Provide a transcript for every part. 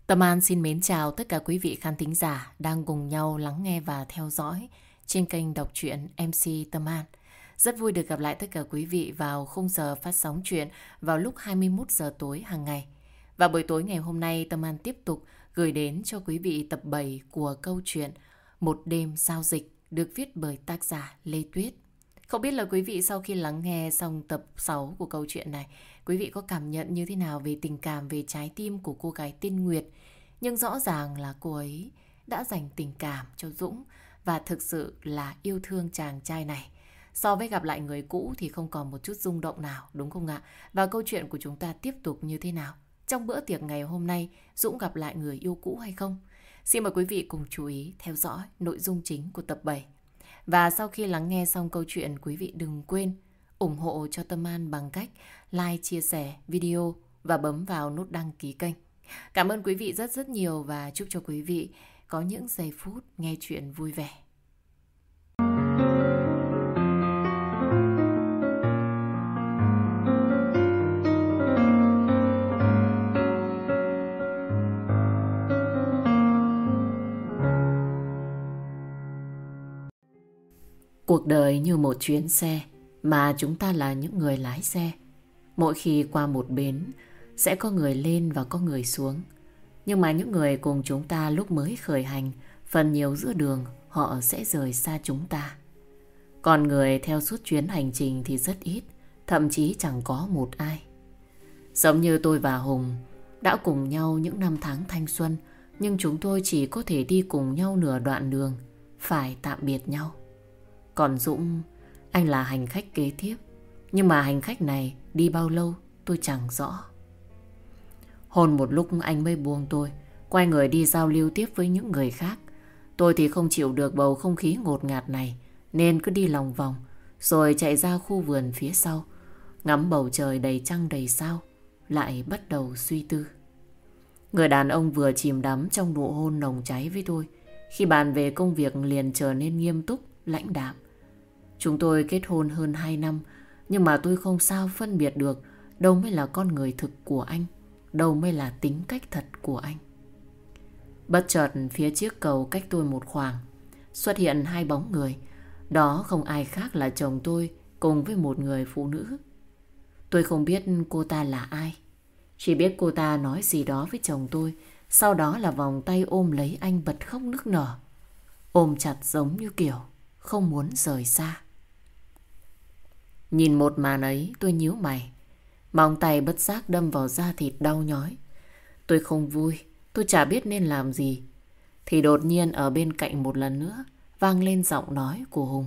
Tâm An xin mến chào tất cả quý vị khán thính giả đang cùng nhau lắng nghe và theo dõi trên kênh đọc truyện MC Tâm An. Rất vui được gặp lại tất cả quý vị vào khung giờ phát sóng truyện vào lúc 21 giờ tối hàng ngày. Và buổi tối ngày hôm nay Tâm An tiếp tục gửi đến cho quý vị tập 7 của câu chuyện Một đêm giao dịch được viết bởi tác giả Lê Tuyết. Không biết là quý vị sau khi lắng nghe xong tập 6 của câu chuyện này, quý vị có cảm nhận như thế nào về tình cảm, về trái tim của cô gái tên Nguyệt. Nhưng rõ ràng là cô ấy đã dành tình cảm cho Dũng và thực sự là yêu thương chàng trai này. So với gặp lại người cũ thì không còn một chút rung động nào, đúng không ạ? Và câu chuyện của chúng ta tiếp tục như thế nào? Trong bữa tiệc ngày hôm nay, Dũng gặp lại người yêu cũ hay không? Xin mời quý vị cùng chú ý theo dõi nội dung chính của tập 7. Và sau khi lắng nghe xong câu chuyện, quý vị đừng quên ủng hộ cho Tâm An bằng cách like, chia sẻ video và bấm vào nút đăng ký kênh. Cảm ơn quý vị rất rất nhiều và chúc cho quý vị có những giây phút nghe chuyện vui vẻ. Cuộc đời như một chuyến xe mà chúng ta là những người lái xe. Mỗi khi qua một bến sẽ có người lên và có người xuống. Nhưng mà những người cùng chúng ta lúc mới khởi hành, phần nhiều giữa đường họ sẽ rời xa chúng ta. Còn người theo suốt chuyến hành trình thì rất ít, thậm chí chẳng có một ai. Giống như tôi và Hùng đã cùng nhau những năm tháng thanh xuân, nhưng chúng tôi chỉ có thể đi cùng nhau nửa đoạn đường, phải tạm biệt nhau. Còn Dũng, anh là hành khách kế tiếp, nhưng mà hành khách này đi bao lâu tôi chẳng rõ. Hôn một lúc anh mới buông tôi, quay người đi giao lưu tiếp với những người khác. Tôi thì không chịu được bầu không khí ngột ngạt này, nên cứ đi lòng vòng, rồi chạy ra khu vườn phía sau, ngắm bầu trời đầy trăng đầy sao, lại bắt đầu suy tư. Người đàn ông vừa chìm đắm trong nụ hôn nồng cháy với tôi, khi bàn về công việc liền trở nên nghiêm túc, lãnh đạm. Chúng tôi kết hôn hơn 2 năm, nhưng mà tôi không sao phân biệt được đâu mới là con người thực của anh, đâu mới là tính cách thật của anh. Bất chợt phía chiếc cầu cách tôi một khoảng xuất hiện hai bóng người. Đó không ai khác là chồng tôi cùng với một người phụ nữ. Tôi không biết cô ta là ai, chỉ biết cô ta nói gì đó với chồng tôi, sau đó là vòng tay ôm lấy anh bật khóc nức nở, ôm chặt giống như kiểu không muốn rời xa. Nhìn một màn ấy tôi nhíu mày, móng tay bất giác đâm vào da thịt đau nhói. Tôi không vui, tôi chả biết nên làm gì. Thì đột nhiên ở bên cạnh một lần nữa vang lên giọng nói của Hùng.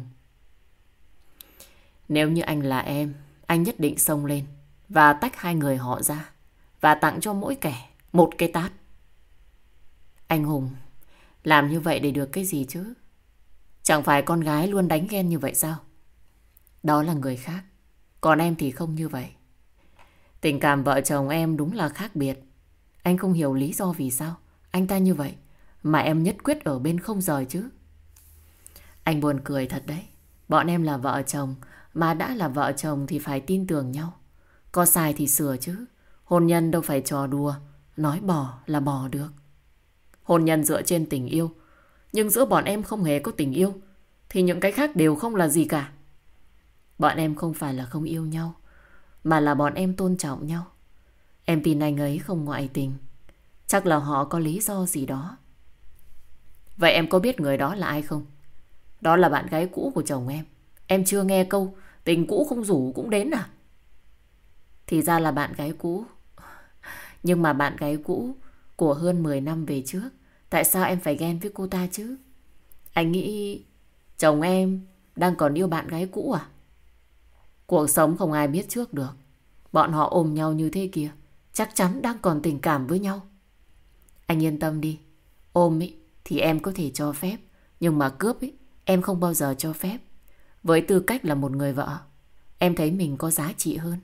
Nếu như anh là em, anh nhất định xông lên và tách hai người họ ra và tặng cho mỗi kẻ một cái tát. Anh Hùng, làm như vậy để được cái gì chứ? Chẳng phải con gái luôn đánh ghen như vậy sao? Đó là người khác, còn em thì không như vậy. Tình cảm vợ chồng em đúng là khác biệt. Anh không hiểu lý do vì sao anh ta như vậy mà em nhất quyết ở bên không rời chứ. Anh buồn cười thật đấy. Bọn em là vợ chồng, mà đã là vợ chồng thì phải tin tưởng nhau. Có sai thì sửa chứ. Hôn nhân đâu phải trò đùa, nói bỏ là bỏ được. Hôn nhân dựa trên tình yêu, nhưng giữa bọn em không hề có tình yêu, thì những cái khác đều không là gì cả. Bọn em không phải là không yêu nhau, mà là bọn em tôn trọng nhau. Em tin anh ấy không ngoại tình, chắc là họ có lý do gì đó. Vậy em có biết người đó là ai không? Đó là bạn gái cũ của chồng em. Em chưa nghe câu tình cũ không rủ cũng đến à? Thì ra là bạn gái cũ. Nhưng mà bạn gái cũ của hơn 10 năm về trước, tại sao em phải ghen với cô ta chứ? Anh nghĩ chồng em đang còn yêu bạn gái cũ à? Cuộc sống không ai biết trước được. Bọn họ ôm nhau như thế kia, chắc chắn đang còn tình cảm với nhau. Anh yên tâm đi. Ôm ý, thì em có thể cho phép, nhưng mà cướp ý, em không bao giờ cho phép. Với tư cách là một người vợ, em thấy mình có giá trị hơn.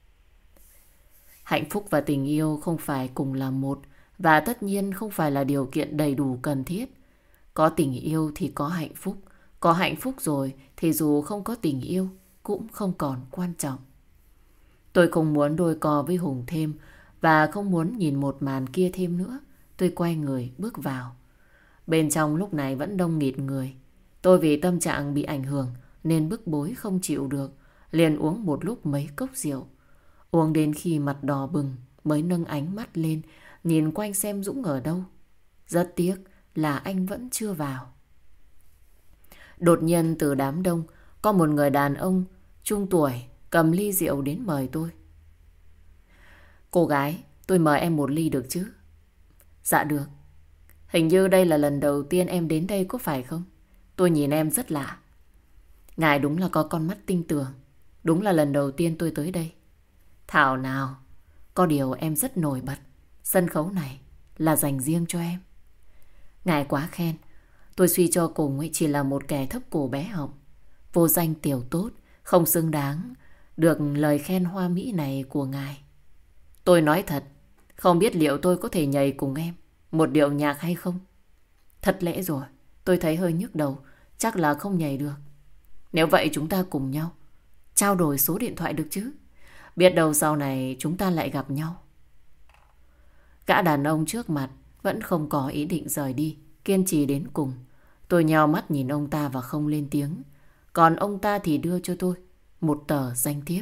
Hạnh phúc và tình yêu không phải cùng là một, và tất nhiên không phải là điều kiện đầy đủ cần thiết. Có tình yêu thì có hạnh phúc. Có hạnh phúc rồi thì dù không có tình yêu cũng không còn quan trọng. Tôi không muốn đôi co với Hùng thêm, và không muốn nhìn một màn kia thêm nữa. tôi quay người bước vào. Bên trong lúc này vẫn đông nghịt người. Tôi vì tâm trạng bị ảnh hưởng nên bức bối không chịu được, liền uống một lúc mấy cốc rượu. Uống đến khi mặt đỏ bừng mới nâng ánh mắt lên, nhìn quanh xem Dũng ở đâu. Rất tiếc là anh vẫn chưa vào. Đột nhiên từ đám đông có một người đàn ông trung tuổi cầm ly rượu đến mời tôi. Cô gái, tôi mời em một ly được chứ? Dạ được. Hình như đây là lần đầu tiên em đến đây có phải không? Tôi nhìn em rất lạ. Ngài đúng là có con mắt tinh tường. Đúng là lần đầu tiên tôi tới đây. Thảo nào, có điều em rất nổi bật. Sân khấu này là dành riêng cho em. Ngài quá khen. Tôi suy cho cùng chỉ là một kẻ thấp cổ bé họng, vô danh tiểu tốt, không xứng đáng được lời khen hoa mỹ này của ngài. Tôi nói thật, không biết liệu tôi có thể nhảy cùng em một điệu nhạc hay không? Thật lẽ rồi, tôi thấy hơi nhức đầu, chắc là không nhảy được. Nếu vậy chúng ta cùng nhau trao đổi số điện thoại được chứ? Biết đâu sau này chúng ta lại gặp nhau. Gã đàn ông trước mặt vẫn không có ý định rời đi, kiên trì đến cùng. Tôi nheo mắt nhìn ông ta và không lên tiếng. Còn ông ta thì đưa cho tôi một tờ danh thiếp.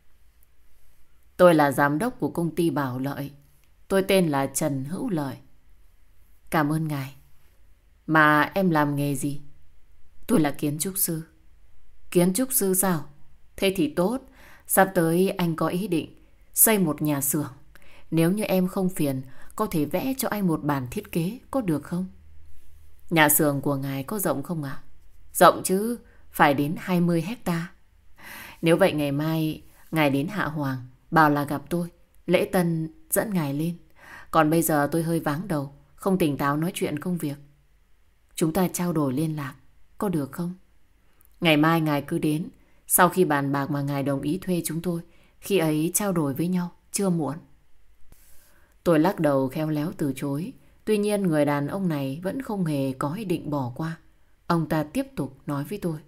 Tôi là giám đốc của công ty Bảo Lợi. Tôi tên là Trần Hữu Lợi. Cảm ơn ngài. Mà em làm nghề gì? Tôi là kiến trúc sư. Kiến trúc sư sao? Thế thì tốt. Sắp tới anh có ý định xây một nhà xưởng. Nếu như em không phiền, có thể vẽ cho anh một bản thiết kế, có được không? Nhà xưởng của ngài có rộng không ạ? Rộng chứ, phải đến 20 hectare. Nếu vậy ngày mai ngài đến Hạ Hoàng, bảo là gặp tôi, lễ tân dẫn ngài lên. Còn bây giờ tôi hơi váng đầu, không tỉnh táo nói chuyện công việc. Chúng ta trao đổi liên lạc, có được không? Ngày mai ngài cứ đến, sau khi bàn bạc mà ngài đồng ý thuê chúng tôi, khi ấy trao đổi với nhau, chưa muộn. Tôi lắc đầu khéo léo từ chối. Tuy nhiên người đàn ông này vẫn không hề có ý định bỏ qua. Ông ta tiếp tục nói với tôi.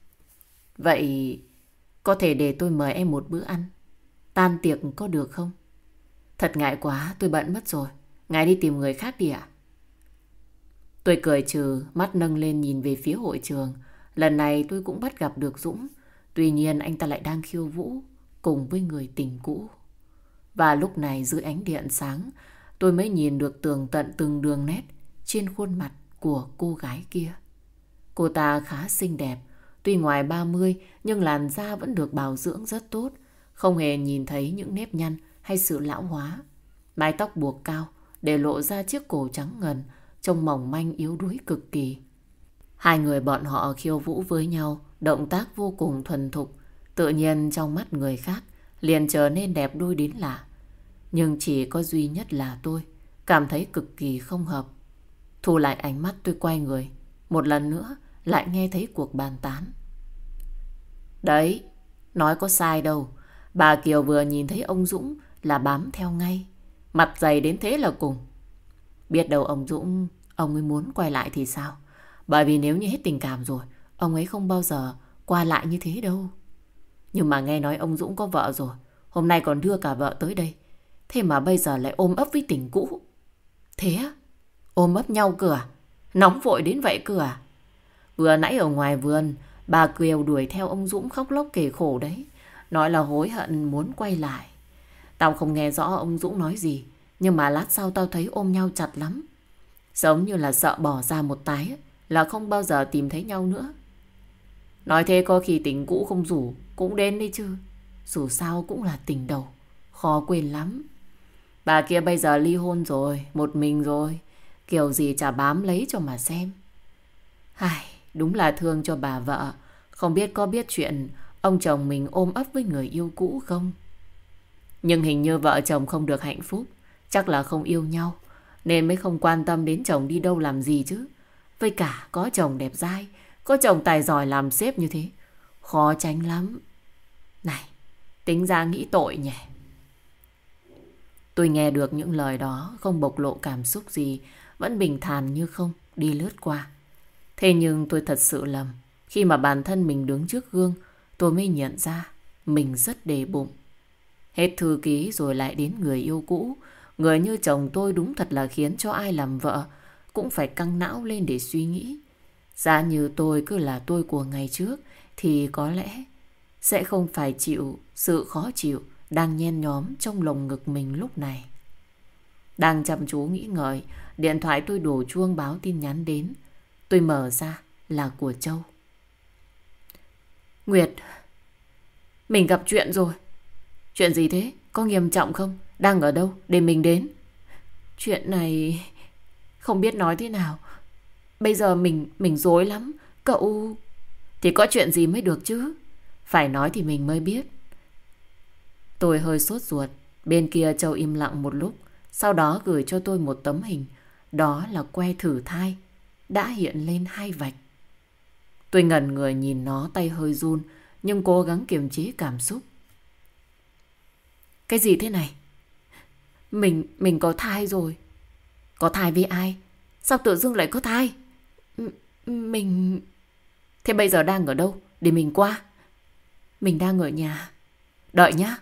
Vậy có thể để tôi mời em một bữa ăn, tan tiệc có được không? Thật ngại quá, tôi bận mất rồi. Ngài đi tìm người khác đi ạ. Tôi cười trừ, mắt nâng lên nhìn về phía hội trường. Lần này tôi cũng bắt gặp được Dũng. Tuy nhiên anh ta lại đang khiêu vũ cùng với người tình cũ. Và lúc này dưới ánh điện sáng, tôi mới nhìn được tường tận từng đường nét trên khuôn mặt của cô gái kia. Cô ta khá xinh đẹp, tuy ngoài 30 nhưng làn da vẫn được bảo dưỡng rất tốt, không hề nhìn thấy những nếp nhăn hay sự lão hóa. Mái tóc buộc cao để lộ ra chiếc cổ trắng ngần, trông mỏng manh yếu đuối cực kỳ. Hai người bọn họ khiêu vũ với nhau, động tác vô cùng thuần thục, tự nhiên trong mắt người khác liền trở nên đẹp đôi đến lạ. Nhưng chỉ có duy nhất là tôi cảm thấy cực kỳ không hợp. Thu lại ánh mắt, tôi quay người. Một lần nữa lại nghe thấy cuộc bàn tán. Đấy, nói có sai đâu. Bà Kiều vừa nhìn thấy ông Dũng là bám theo ngay. Mặt dày đến thế là cùng. Biết đâu ông Dũng, ông ấy muốn quay lại thì sao? Bởi vì nếu như hết tình cảm rồi, ông ấy không bao giờ qua lại như thế đâu. Nhưng mà nghe nói ông Dũng có vợ rồi, hôm nay còn đưa cả vợ tới đây. Thế mà bây giờ lại ôm ấp với tình cũ. Thế á? Ôm ấp nhau cơ à? Nóng vội đến vậy cơ à? Vừa nãy ở ngoài vườn, bà Kiều đuổi theo ông Dũng khóc lóc kể khổ đấy. Nói là hối hận muốn quay lại. Tao không nghe rõ ông Dũng nói gì, nhưng mà lát sau tao thấy ôm nhau chặt lắm. Giống như là sợ bỏ ra một tái là không bao giờ tìm thấy nhau nữa. Nói thế có khi tình cũ không rủ cũng đến đi chứ. Dù sao cũng là tình đầu, khó quên lắm. Bà kia bây giờ ly hôn rồi, một mình rồi, kiểu gì chả bám lấy cho mà xem. Ai, đúng là thương cho bà vợ. Không biết có biết chuyện ông chồng mình ôm ấp với người yêu cũ không? Nhưng hình như vợ chồng không được hạnh phúc, chắc là không yêu nhau, nên mới không quan tâm đến chồng đi đâu làm gì chứ. Với cả có chồng đẹp dai, có chồng tài giỏi làm sếp như thế, khó tránh lắm. Này, tính ra nghĩ tội nhỉ. Tôi nghe được những lời đó, không bộc lộ cảm xúc gì, vẫn bình thản như không, đi lướt qua. Thế nhưng tôi thật sự lầm. Khi mà bản thân mình đứng trước gương, tôi mới nhận ra mình rất đề bụng. Hết thư ký rồi lại đến người yêu cũ. Người như chồng tôi đúng thật là khiến cho ai làm vợ cũng phải căng não lên để suy nghĩ. Giá như tôi cứ là tôi của ngày trước thì có lẽ sẽ không phải chịu sự khó chịu đang nhen nhóm trong lồng ngực mình lúc này. Đang chăm chú nghĩ ngợi, điện thoại tôi đổ chuông báo tin nhắn đến. Tôi mở ra là của Châu. Nguyệt, mình gặp chuyện rồi. Chuyện gì thế? Có nghiêm trọng không? Đang ở đâu? Để mình đến. Chuyện này không biết nói thế nào. Bây giờ mình rối lắm. Cậu... Thì có chuyện gì mới được chứ? Phải nói thì mình mới biết. Tôi hơi sốt ruột. Bên kia Châu im lặng một lúc, sau đó gửi cho tôi một tấm hình. Đó là que thử thai đã hiện lên 2 vạch. Tôi ngẩn người nhìn nó, tay hơi run, nhưng cố gắng kiềm chế cảm xúc. Cái gì thế này? Mình có thai rồi. Có thai với ai? Sao tự dưng lại có thai? Mình... Thế bây giờ đang ở đâu? Để mình qua. Mình đang ở nhà. Đợi nhá.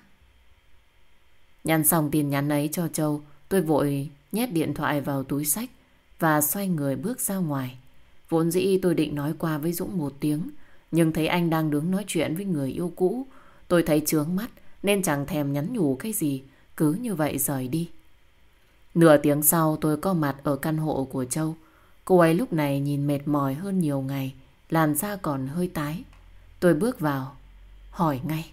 Nhắn xong tin nhắn ấy cho Châu, tôi vội nhét điện thoại vào túi xách và xoay người bước ra ngoài. Vốn dĩ tôi định nói qua với Dũng một tiếng, nhưng thấy anh đang đứng nói chuyện với người yêu cũ. Tôi thấy chướng mắt nên chẳng thèm nhắn nhủ cái gì, cứ như vậy rời đi. Nửa tiếng sau tôi có mặt ở căn hộ của Châu. Cô ấy lúc này nhìn mệt mỏi hơn nhiều ngày, làn da còn hơi tái. Tôi bước vào, hỏi ngay.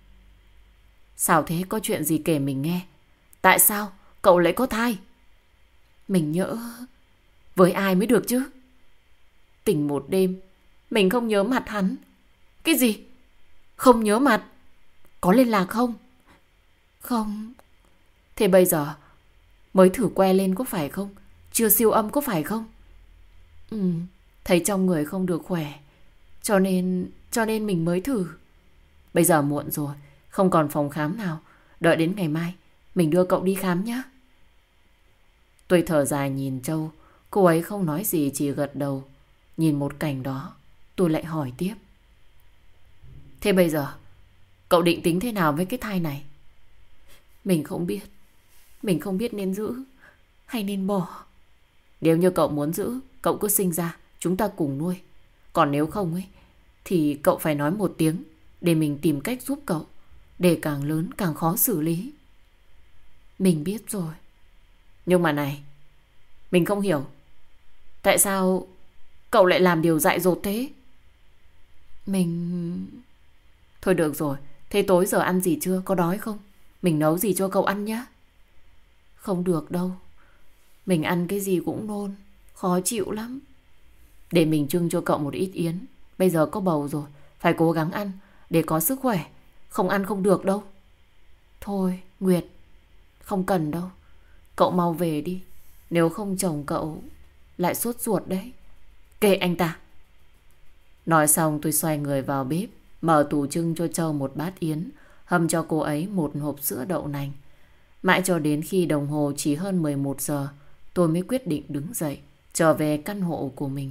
Sao thế, có chuyện gì kể mình nghe? Tại sao cậu lại có thai? Mình nhỡ với ai mới được chứ? Tỉnh một đêm, mình không nhớ mặt hắn. Cái gì? Không nhớ mặt? Có liên lạc không? Không. Thế bây giờ mới thử que lên có phải không? Chưa siêu âm có phải không? Thấy trong người không được khỏe, cho nên mình mới thử. Bây giờ muộn rồi, không còn phòng khám nào. Đợi đến ngày mai mình đưa cậu đi khám nhé. Tôi thở dài nhìn Châu. Cô ấy không nói gì, chỉ gật đầu. Nhìn một cảnh đó, tôi lại hỏi tiếp. Thế bây giờ cậu định tính thế nào với cái thai này? Mình không biết. Mình không biết nên giữ hay nên bỏ. Nếu như cậu muốn giữ, cậu cứ sinh ra, chúng ta cùng nuôi. Còn nếu không ấy, thì cậu phải nói một tiếng để mình tìm cách giúp cậu. Để càng lớn càng khó xử lý. Mình biết rồi. Nhưng mà này, mình không hiểu. Tại sao cậu lại làm điều dại dột thế? Mình... Thôi được rồi. Thế tối giờ ăn gì chưa? Có đói không? Mình nấu gì cho cậu ăn nhé. Không được đâu. Mình ăn cái gì cũng nôn. Khó chịu lắm. Để mình trưng cho cậu một ít yến. Bây giờ có bầu rồi, phải cố gắng ăn để có sức khỏe. Không ăn không được đâu. Thôi Nguyệt, không cần đâu. Cậu mau về đi. Nếu không chồng cậu lại sốt ruột đấy. Kệ anh ta. Nói xong tôi xoay người vào bếp, mở tủ trưng cho Châu một bát yến, hầm cho cô ấy một hộp sữa đậu nành. Mãi cho đến khi đồng hồ chỉ hơn 11 giờ, tôi mới quyết định đứng dậy, trở về căn hộ của mình.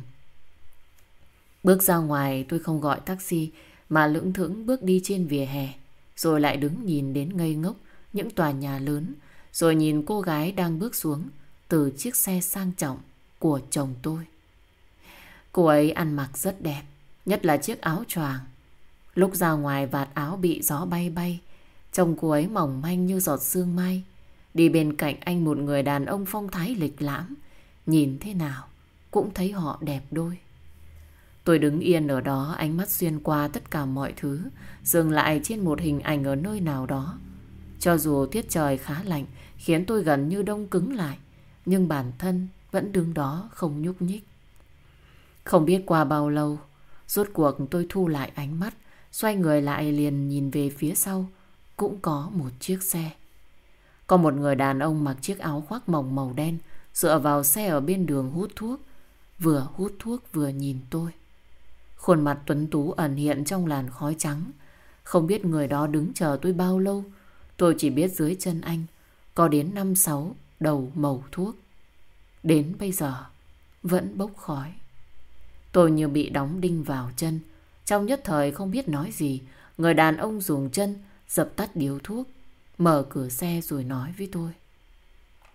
Bước ra ngoài tôi không gọi taxi, mà lững thững bước đi trên vỉa hè, rồi lại đứng nhìn đến ngây ngốc những tòa nhà lớn, rồi nhìn cô gái đang bước xuống từ chiếc xe sang trọng của chồng tôi. Cô ấy ăn mặc rất đẹp, nhất là chiếc áo choàng. Lúc ra ngoài vạt áo bị gió bay bay, trông cô ấy mỏng manh như giọt sương mai. Đi bên cạnh anh một người đàn ông phong thái lịch lãm, nhìn thế nào cũng thấy họ đẹp đôi. Tôi đứng yên ở đó, ánh mắt xuyên qua tất cả mọi thứ, dừng lại trên một hình ảnh ở nơi nào đó. Cho dù tiết trời khá lạnh, khiến tôi gần như đông cứng lại, nhưng bản thân vẫn đứng đó không nhúc nhích. Không biết qua bao lâu, rốt cuộc tôi thu lại ánh mắt, xoay người lại liền nhìn về phía sau, cũng có một chiếc xe. Có một người đàn ông mặc chiếc áo khoác mỏng màu đen, dựa vào xe ở bên đường hút thuốc, vừa hút thuốc vừa nhìn tôi. Khuôn mặt tuấn tú ẩn hiện trong làn khói trắng. Không biết người đó đứng chờ tôi bao lâu. Tôi chỉ biết dưới chân anh có đến 5-6 đầu mẩu thuốc. Đến bây giờ vẫn bốc khói. Tôi như bị đóng đinh vào chân. Trong nhất thời không biết nói gì, người đàn ông dùng chân dập tắt điếu thuốc, mở cửa xe rồi nói với tôi.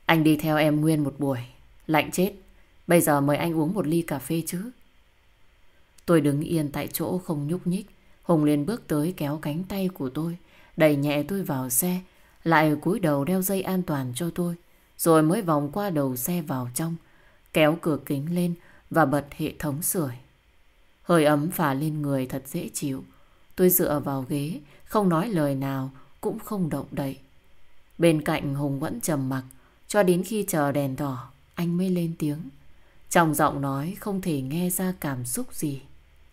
Anh đi theo em nguyên một buổi. Lạnh chết. Bây giờ mời anh uống một ly cà phê chứ. Tôi đứng yên tại chỗ không nhúc nhích. Hùng liền bước tới kéo cánh tay của tôi, đẩy nhẹ tôi vào xe, lại cúi đầu đeo dây an toàn cho tôi, rồi mới vòng qua đầu xe vào trong, kéo cửa kính lên và bật hệ thống sưởi. Hơi ấm phả lên người thật dễ chịu. Tôi dựa vào ghế, không nói lời nào, cũng không động đậy. Bên cạnh Hùng vẫn trầm mặc, cho đến khi chờ đèn đỏ, anh mới lên tiếng. Trong giọng nói không thể nghe ra cảm xúc gì.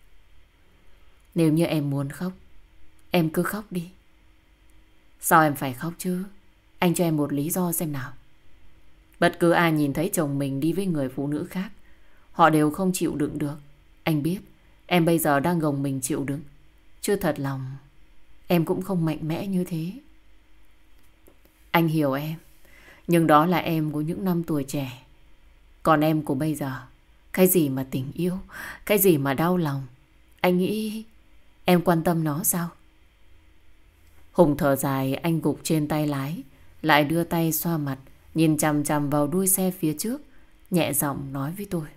Nếu như em muốn khóc, em cứ khóc đi. Sao em phải khóc chứ? Anh cho em một lý do xem nào. Bất cứ ai nhìn thấy chồng mình đi với người phụ nữ khác, họ đều không chịu đựng được. Anh biết em bây giờ đang gồng mình chịu đựng, chứ thật lòng em cũng không mạnh mẽ như thế. Anh hiểu em, nhưng đó là em của những năm tuổi trẻ. Còn em của bây giờ, cái gì mà tình yêu, cái gì mà đau lòng, anh nghĩ em quan tâm nó sao? Hùng thở dài, anh gục trên tay lái, lại đưa tay xoa mặt, nhìn chằm chằm vào đuôi xe phía trước, nhẹ giọng nói với tôi.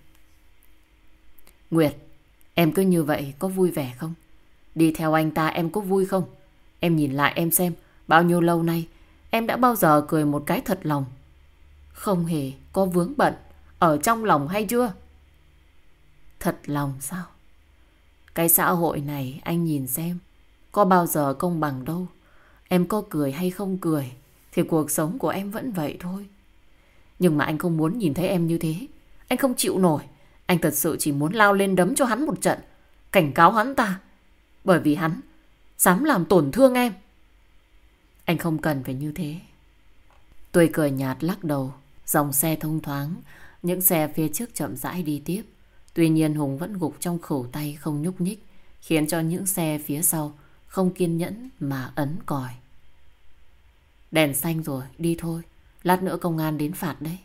Nguyệt, em cứ như vậy có vui vẻ không? Đi theo anh ta em có vui không? Em nhìn lại em xem, bao nhiêu lâu nay em đã bao giờ cười một cái thật lòng, không hề có vướng bận ở trong lòng hay chưa? Thật lòng sao? Cái xã hội này anh nhìn xem, có bao giờ công bằng đâu. Em có cười hay không cười thì cuộc sống của em vẫn vậy thôi. Nhưng mà anh không muốn nhìn thấy em như thế. Anh không chịu nổi. Anh thật sự chỉ muốn lao lên đấm cho hắn một trận, cảnh cáo hắn ta, bởi vì hắn dám làm tổn thương em. Anh không cần phải như thế. Tôi cười nhạt lắc đầu. Dòng xe thông thoáng, những xe phía trước chậm rãi đi tiếp. Tuy nhiên Hùng vẫn gục trong khẩu tay không nhúc nhích, khiến cho những xe phía sau không kiên nhẫn mà ấn còi. Đèn xanh rồi, đi thôi. Lát nữa công an đến phạt đấy.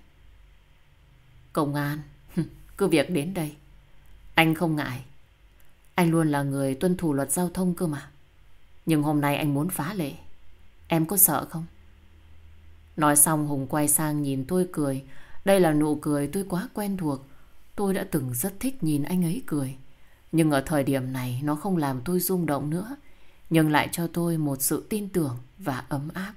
Công an? Cứ việc đến đây. Anh không ngại. Anh luôn là người tuân thủ luật giao thông cơ mà. Nhưng hôm nay anh muốn phá lệ. Em có sợ không? Nói xong Hùng quay sang nhìn tôi cười. Đây là nụ cười tôi quá quen thuộc. Tôi đã từng rất thích nhìn anh ấy cười. Nhưng ở thời điểm này nó không làm tôi rung động nữa, nhưng lại cho tôi một sự tin tưởng và ấm áp.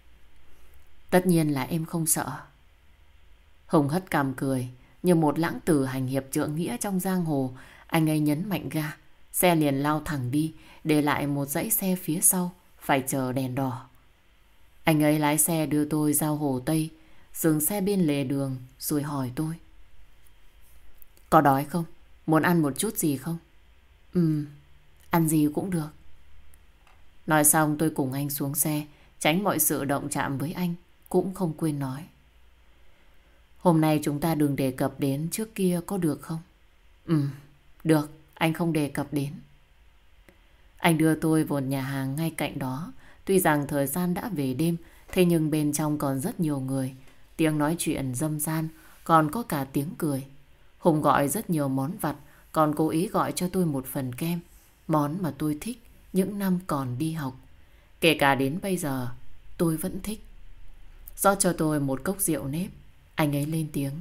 Tất nhiên là em không sợ. Hùng hất cằm cười. Như một lãng tử hành hiệp trượng nghĩa trong giang hồ, anh ấy nhấn mạnh ga. Xe liền lao thẳng đi, để lại một dãy xe phía sau phải chờ đèn đỏ. Anh ấy lái xe đưa tôi ra Hồ Tây, dừng xe bên lề đường rồi hỏi tôi. Có đói không? Muốn ăn một chút gì không? Ăn gì cũng được. Nói xong tôi cùng anh xuống xe, tránh mọi sự động chạm với anh, cũng không quên nói. Hôm nay chúng ta đừng đề cập đến trước kia có được không? Được, anh không đề cập đến. Anh đưa tôi vào nhà hàng ngay cạnh đó. Tuy rằng thời gian đã về đêm, thế nhưng bên trong còn rất nhiều người. Tiếng nói chuyện râm ran, còn có cả tiếng cười. Hùng gọi rất nhiều món vặt, còn cố ý gọi cho tôi một phần kem, món mà tôi thích những năm còn đi học. Kể cả đến bây giờ, tôi vẫn thích. Rót cho tôi một cốc rượu nếp, anh ấy lên tiếng.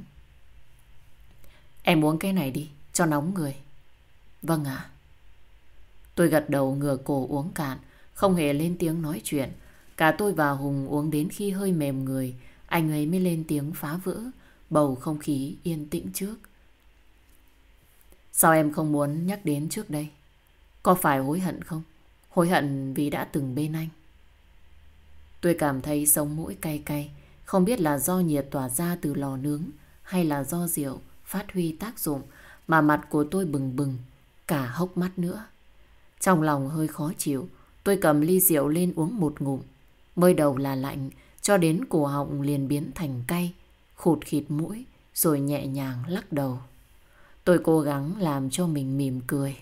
Em uống cái này đi, cho nóng người. Vâng ạ. Tôi gật đầu ngửa cổ uống cạn, không hề lên tiếng nói chuyện. Cả tôi và Hùng uống đến khi hơi mềm người, anh ấy mới lên tiếng phá vỡ bầu không khí yên tĩnh trước. Sao em không muốn nhắc đến trước đây? Có phải hối hận không? Hối hận vì đã từng bên anh. Tôi cảm thấy sống mũi cay cay, không biết là do nhiệt tỏa ra từ lò nướng hay là do rượu phát huy tác dụng mà mặt của tôi bừng bừng, cả hốc mắt nữa. Trong lòng hơi khó chịu, tôi cầm ly rượu lên uống một ngụm. Mới đầu là lạnh, cho đến cổ họng liền biến thành cay, khụt khịt mũi, rồi nhẹ nhàng lắc đầu. Tôi cố gắng làm cho mình mỉm cười.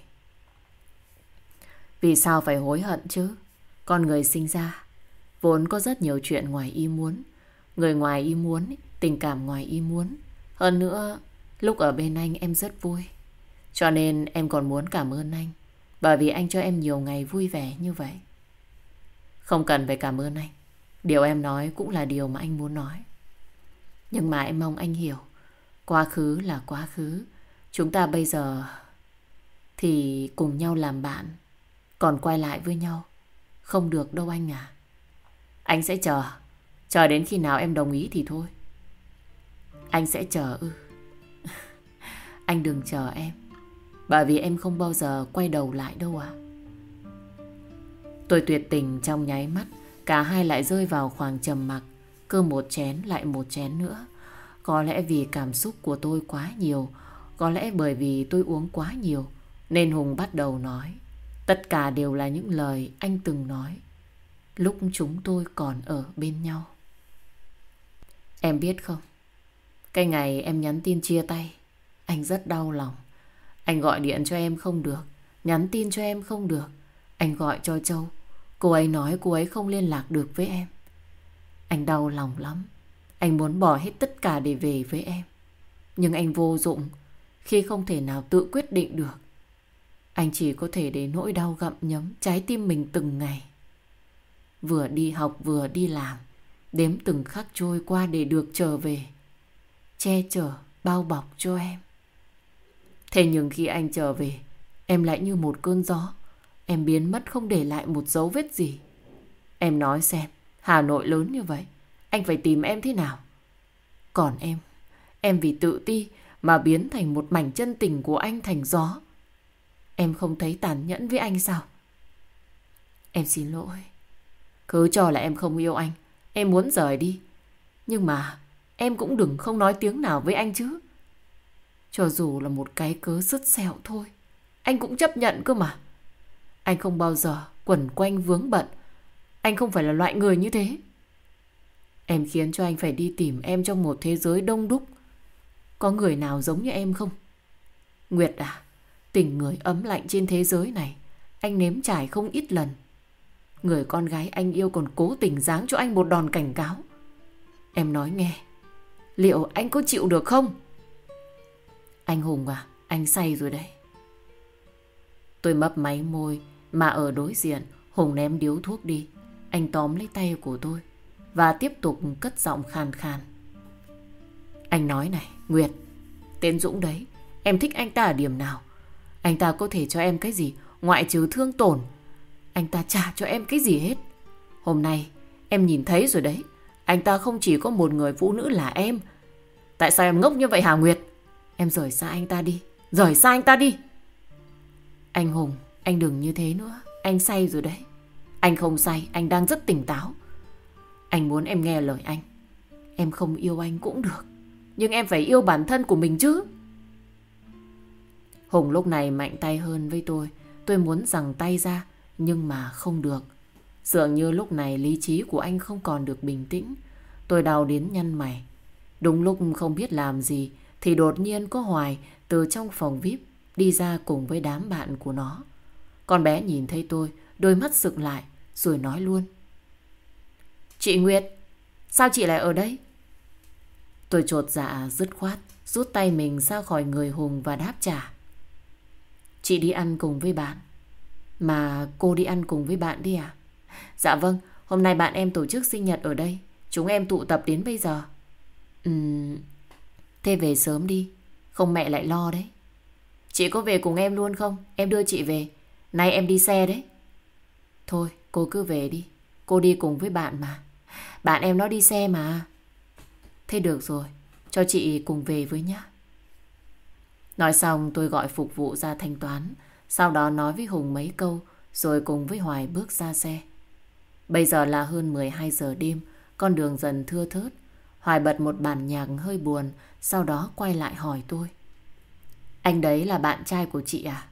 Vì sao phải hối hận chứ? Con người sinh ra vốn có rất nhiều chuyện ngoài ý muốn. Người ngoài ý muốn, tình cảm ngoài ý muốn. Hơn nữa, lúc ở bên anh em rất vui. Cho nên em còn muốn cảm ơn anh, bởi vì anh cho em nhiều ngày vui vẻ như vậy. Không cần phải cảm ơn anh. Điều em nói cũng là điều mà anh muốn nói. Nhưng mà em mong anh hiểu. Quá khứ là quá khứ. Chúng ta bây giờ thì cùng nhau làm bạn. Còn quay lại với nhau không được đâu anh à. Anh sẽ chờ. Chờ đến khi nào em đồng ý thì thôi. Anh sẽ chờ ư? Anh đừng chờ em. Bởi vì em không bao giờ quay đầu lại đâu ạ. Tôi tuyệt tình trong nháy mắt. Cả hai lại rơi vào khoảng trầm mặc. Cứ một chén lại một chén nữa. Có lẽ vì cảm xúc của tôi quá nhiều, có lẽ bởi vì tôi uống quá nhiều, nên Hùng bắt đầu nói. Tất cả đều là những lời anh từng nói lúc chúng tôi còn ở bên nhau. Em biết không, cái ngày em nhắn tin chia tay, anh rất đau lòng. Anh gọi điện cho em không được, nhắn tin cho em không được. Anh gọi cho Châu, cô ấy nói cô ấy không liên lạc được với em. Anh đau lòng lắm. Anh muốn bỏ hết tất cả để về với em. Nhưng anh vô dụng khi không thể nào tự quyết định được. Anh chỉ có thể để nỗi đau gặm nhấm trái tim mình từng ngày. Vừa đi học vừa đi làm, đếm từng khắc trôi qua để được trở về, che chở, bao bọc cho em. Thế nhưng khi anh trở về, em lại như một cơn gió. Em biến mất không để lại một dấu vết gì. Em nói xem, Hà Nội lớn như vậy, anh phải tìm em thế nào? Còn em vì tự ti mà biến thành một mảnh chân tình của anh thành gió. Em không thấy tàn nhẫn với anh sao? Em xin lỗi. Cứ cho là em không yêu anh, em muốn rời đi. Nhưng mà em cũng đừng không nói tiếng nào với anh chứ. Cho dù là một cái cớ sứt sẹo thôi, anh cũng chấp nhận cơ mà. Anh không bao giờ quẩn quanh vướng bận. Anh không phải là loại người như thế. Em khiến cho anh phải đi tìm em trong một thế giới đông đúc. Có người nào giống như em không? Nguyệt à, tình người ấm lạnh trên thế giới này anh nếm trải không ít lần. Người con gái anh yêu còn cố tình giáng cho anh một đòn cảnh cáo. Em nói nghe, liệu anh có chịu được không? Anh Hùng à, anh say rồi đấy. Tôi mấp máy môi, mà ở đối diện Hùng ném điếu thuốc đi. Anh tóm lấy tay của tôi và tiếp tục cất giọng khàn khàn. Anh nói này, Nguyệt, tên Dũng đấy, em thích anh ta ở điểm nào? Anh ta có thể cho em cái gì ngoại trừ thương tổn? Anh ta chả cho em cái gì hết. Hôm nay em nhìn thấy rồi đấy, anh ta không chỉ có một người phụ nữ là em. Tại sao em ngốc như vậy hả Nguyệt? Em rời xa anh ta đi, rời xa anh ta đi. Anh Hùng, anh đừng như thế nữa. Anh say rồi đấy. Anh không say, anh đang rất tỉnh táo. Anh muốn em nghe lời anh. Em không yêu anh cũng được, nhưng em phải yêu bản thân của mình chứ. Hùng lúc này mạnh tay hơn với tôi. Tôi muốn giằng tay ra, nhưng mà không được. Dường như lúc này lý trí của anh không còn được bình tĩnh. Tôi đau đến nhăn mày. Đúng lúc không biết làm gì thì đột nhiên có Hoài từ trong phòng VIP đi ra cùng với đám bạn của nó. Con bé nhìn thấy tôi, đôi mắt sực lại rồi nói luôn. Chị Nguyệt, sao chị lại ở đây? Tôi chột dạ dứt khoát rút tay mình ra khỏi người Hùng và đáp trả. Chị đi ăn cùng với bạn. Mà cô đi ăn cùng với bạn đi à? Dạ vâng, hôm nay bạn em tổ chức sinh nhật ở đây. Chúng em tụ tập đến bây giờ. Thế về sớm đi, không mẹ lại lo đấy. Chị có về cùng em luôn không? Em đưa chị về. Nay em đi xe đấy. Thôi cô cứ về đi, cô đi cùng với bạn mà. Bạn em nó đi xe mà. Thế được rồi, cho chị cùng về với nhá. Nói xong tôi gọi phục vụ ra thanh toán. Sau đó nói với Hùng mấy câu, rồi cùng với Hoài bước ra xe. Bây giờ là hơn 12 giờ đêm. Con đường dần thưa thớt. Hoài bật một bản nhạc hơi buồn, sau đó quay lại hỏi tôi. Anh đấy là bạn trai của chị à?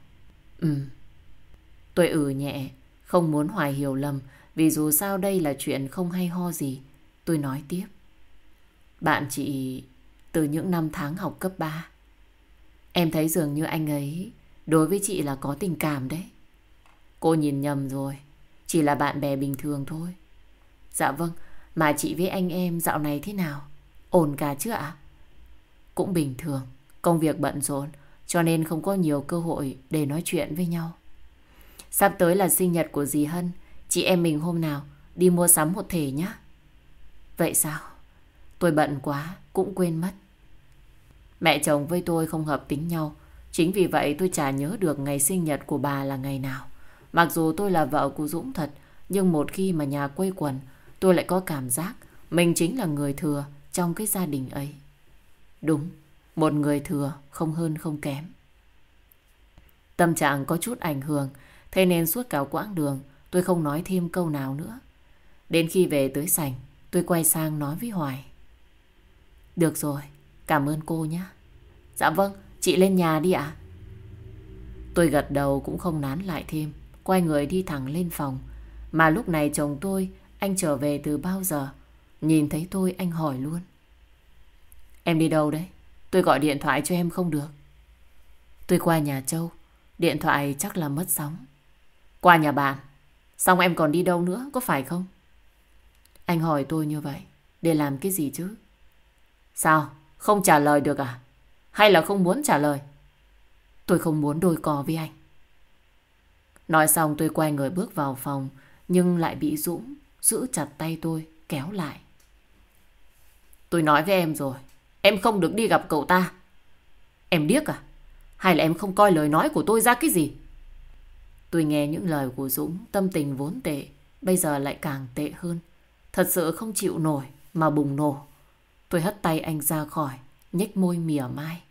Tôi nhẹ, không muốn Hoài hiểu lầm, vì dù sao đây là chuyện không hay ho gì. Tôi nói tiếp. Bạn chị từ những năm tháng học cấp 3. Em thấy dường như anh ấy đối với chị là có tình cảm đấy. Cô nhìn nhầm rồi, chỉ là bạn bè bình thường thôi. Dạ vâng, mà chị với anh em dạo này thế nào? Ổn cả chứ ạ? Cũng bình thường, công việc bận rộn cho nên không có nhiều cơ hội để nói chuyện với nhau. Sắp tới là sinh nhật của dì Hân, chị em mình hôm nào đi mua sắm một thể nhé. Vậy sao? Tôi bận quá, cũng quên mất. Mẹ chồng với tôi không hợp tính nhau. Chính vì vậy tôi chả nhớ được ngày sinh nhật của bà là ngày nào. Mặc dù tôi là vợ của Dũng thật, nhưng một khi mà nhà quây quần, tôi lại có cảm giác mình chính là người thừa trong cái gia đình ấy. Đúng, một người thừa không hơn không kém. Tâm trạng có chút ảnh hưởng, thế nên suốt cả quãng đường tôi không nói thêm câu nào nữa. Đến khi về tới sảnh, tôi quay sang nói với Hoài. Được rồi, cảm ơn cô nhé. Dạ vâng, chị lên nhà đi ạ. Tôi gật đầu cũng không nán lại thêm, quay người đi thẳng lên phòng. Mà lúc này chồng tôi, anh trở về từ bao giờ? Nhìn thấy tôi anh hỏi luôn. Em đi đâu đấy? Tôi gọi điện thoại cho em không được. Tôi qua nhà Châu, điện thoại chắc là mất sóng. Qua nhà bạn, xong em còn đi đâu nữa, có phải không? Anh hỏi tôi như vậy, để làm cái gì chứ? Sao? Không trả lời được à? Hay là không muốn trả lời? Tôi không muốn đôi co với anh. Nói xong tôi quay người bước vào phòng, nhưng lại bị Dũng giữ chặt tay tôi, kéo lại. Tôi nói với em rồi, em không được đi gặp cậu ta. Em điếc à? Hay là em không coi lời nói của tôi ra cái gì? Tôi nghe những lời của Dũng, tâm tình vốn tệ, bây giờ lại càng tệ hơn. Thật sự không chịu nổi mà bùng nổ. Tôi hất tay anh ra khỏi, nhếch môi mỉa mai.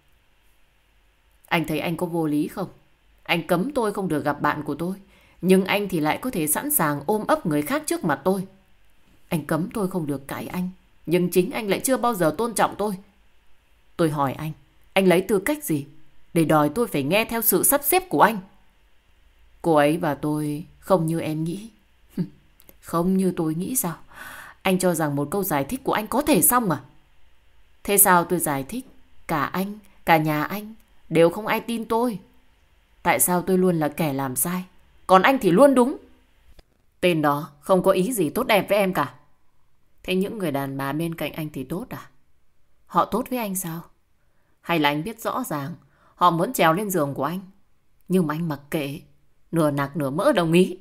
Anh thấy anh có vô lý không? Anh cấm tôi không được gặp bạn của tôi, nhưng anh thì lại có thể sẵn sàng ôm ấp người khác trước mặt tôi. Anh cấm tôi không được cãi anh, nhưng chính anh lại chưa bao giờ tôn trọng tôi. Tôi hỏi anh lấy tư cách gì để đòi tôi phải nghe theo sự sắp xếp của anh? Cô ấy và tôi không như em nghĩ. Không như tôi nghĩ sao? Anh cho rằng một câu giải thích của anh có thể xong à? Thế sao tôi giải thích, cả anh, cả nhà anh đều không ai tin tôi? Tại sao tôi luôn là kẻ làm sai, còn anh thì luôn đúng? Tên đó không có ý gì tốt đẹp với em cả. Thế những người đàn bà bên cạnh anh thì tốt à? Họ tốt với anh sao? Hay là anh biết rõ ràng họ muốn trèo lên giường của anh, nhưng mà anh mặc kệ, nửa nạc nửa mỡ đồng ý?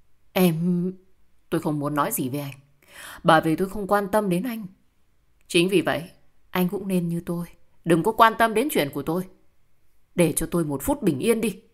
Tôi không muốn nói gì với anh, bởi vì tôi không quan tâm đến anh. Chính vì vậy, anh cũng nên như tôi, đừng có quan tâm đến chuyện của tôi. Để cho tôi một phút bình yên đi.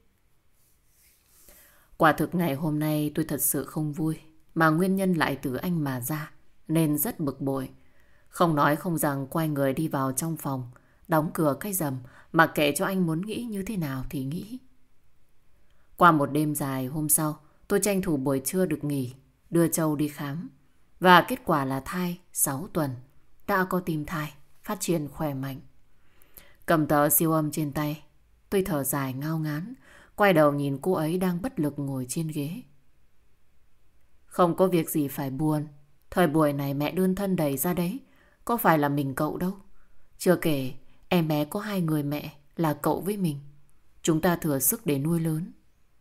Quả thực ngày hôm nay tôi thật sự không vui, mà nguyên nhân lại từ anh mà ra, nên rất bực bội. Không nói không rằng quay người đi vào trong phòng, đóng cửa cái rầm, mặc kệ cho anh muốn nghĩ như thế nào thì nghĩ. Qua một đêm dài hôm sau, tôi tranh thủ buổi trưa được nghỉ, đưa Châu đi khám. Và kết quả là thai 6 tuần, đã có tim thai, phát triển khỏe mạnh. Cầm tờ siêu âm trên tay, tôi thở dài ngao ngán, quay đầu nhìn cô ấy đang bất lực ngồi trên ghế. Không có việc gì phải buồn, thời buổi này mẹ đơn thân đầy ra đấy, có phải là mình cậu đâu. Chưa kể, em bé có 2 người mẹ là cậu với mình. Chúng ta thừa sức để nuôi lớn.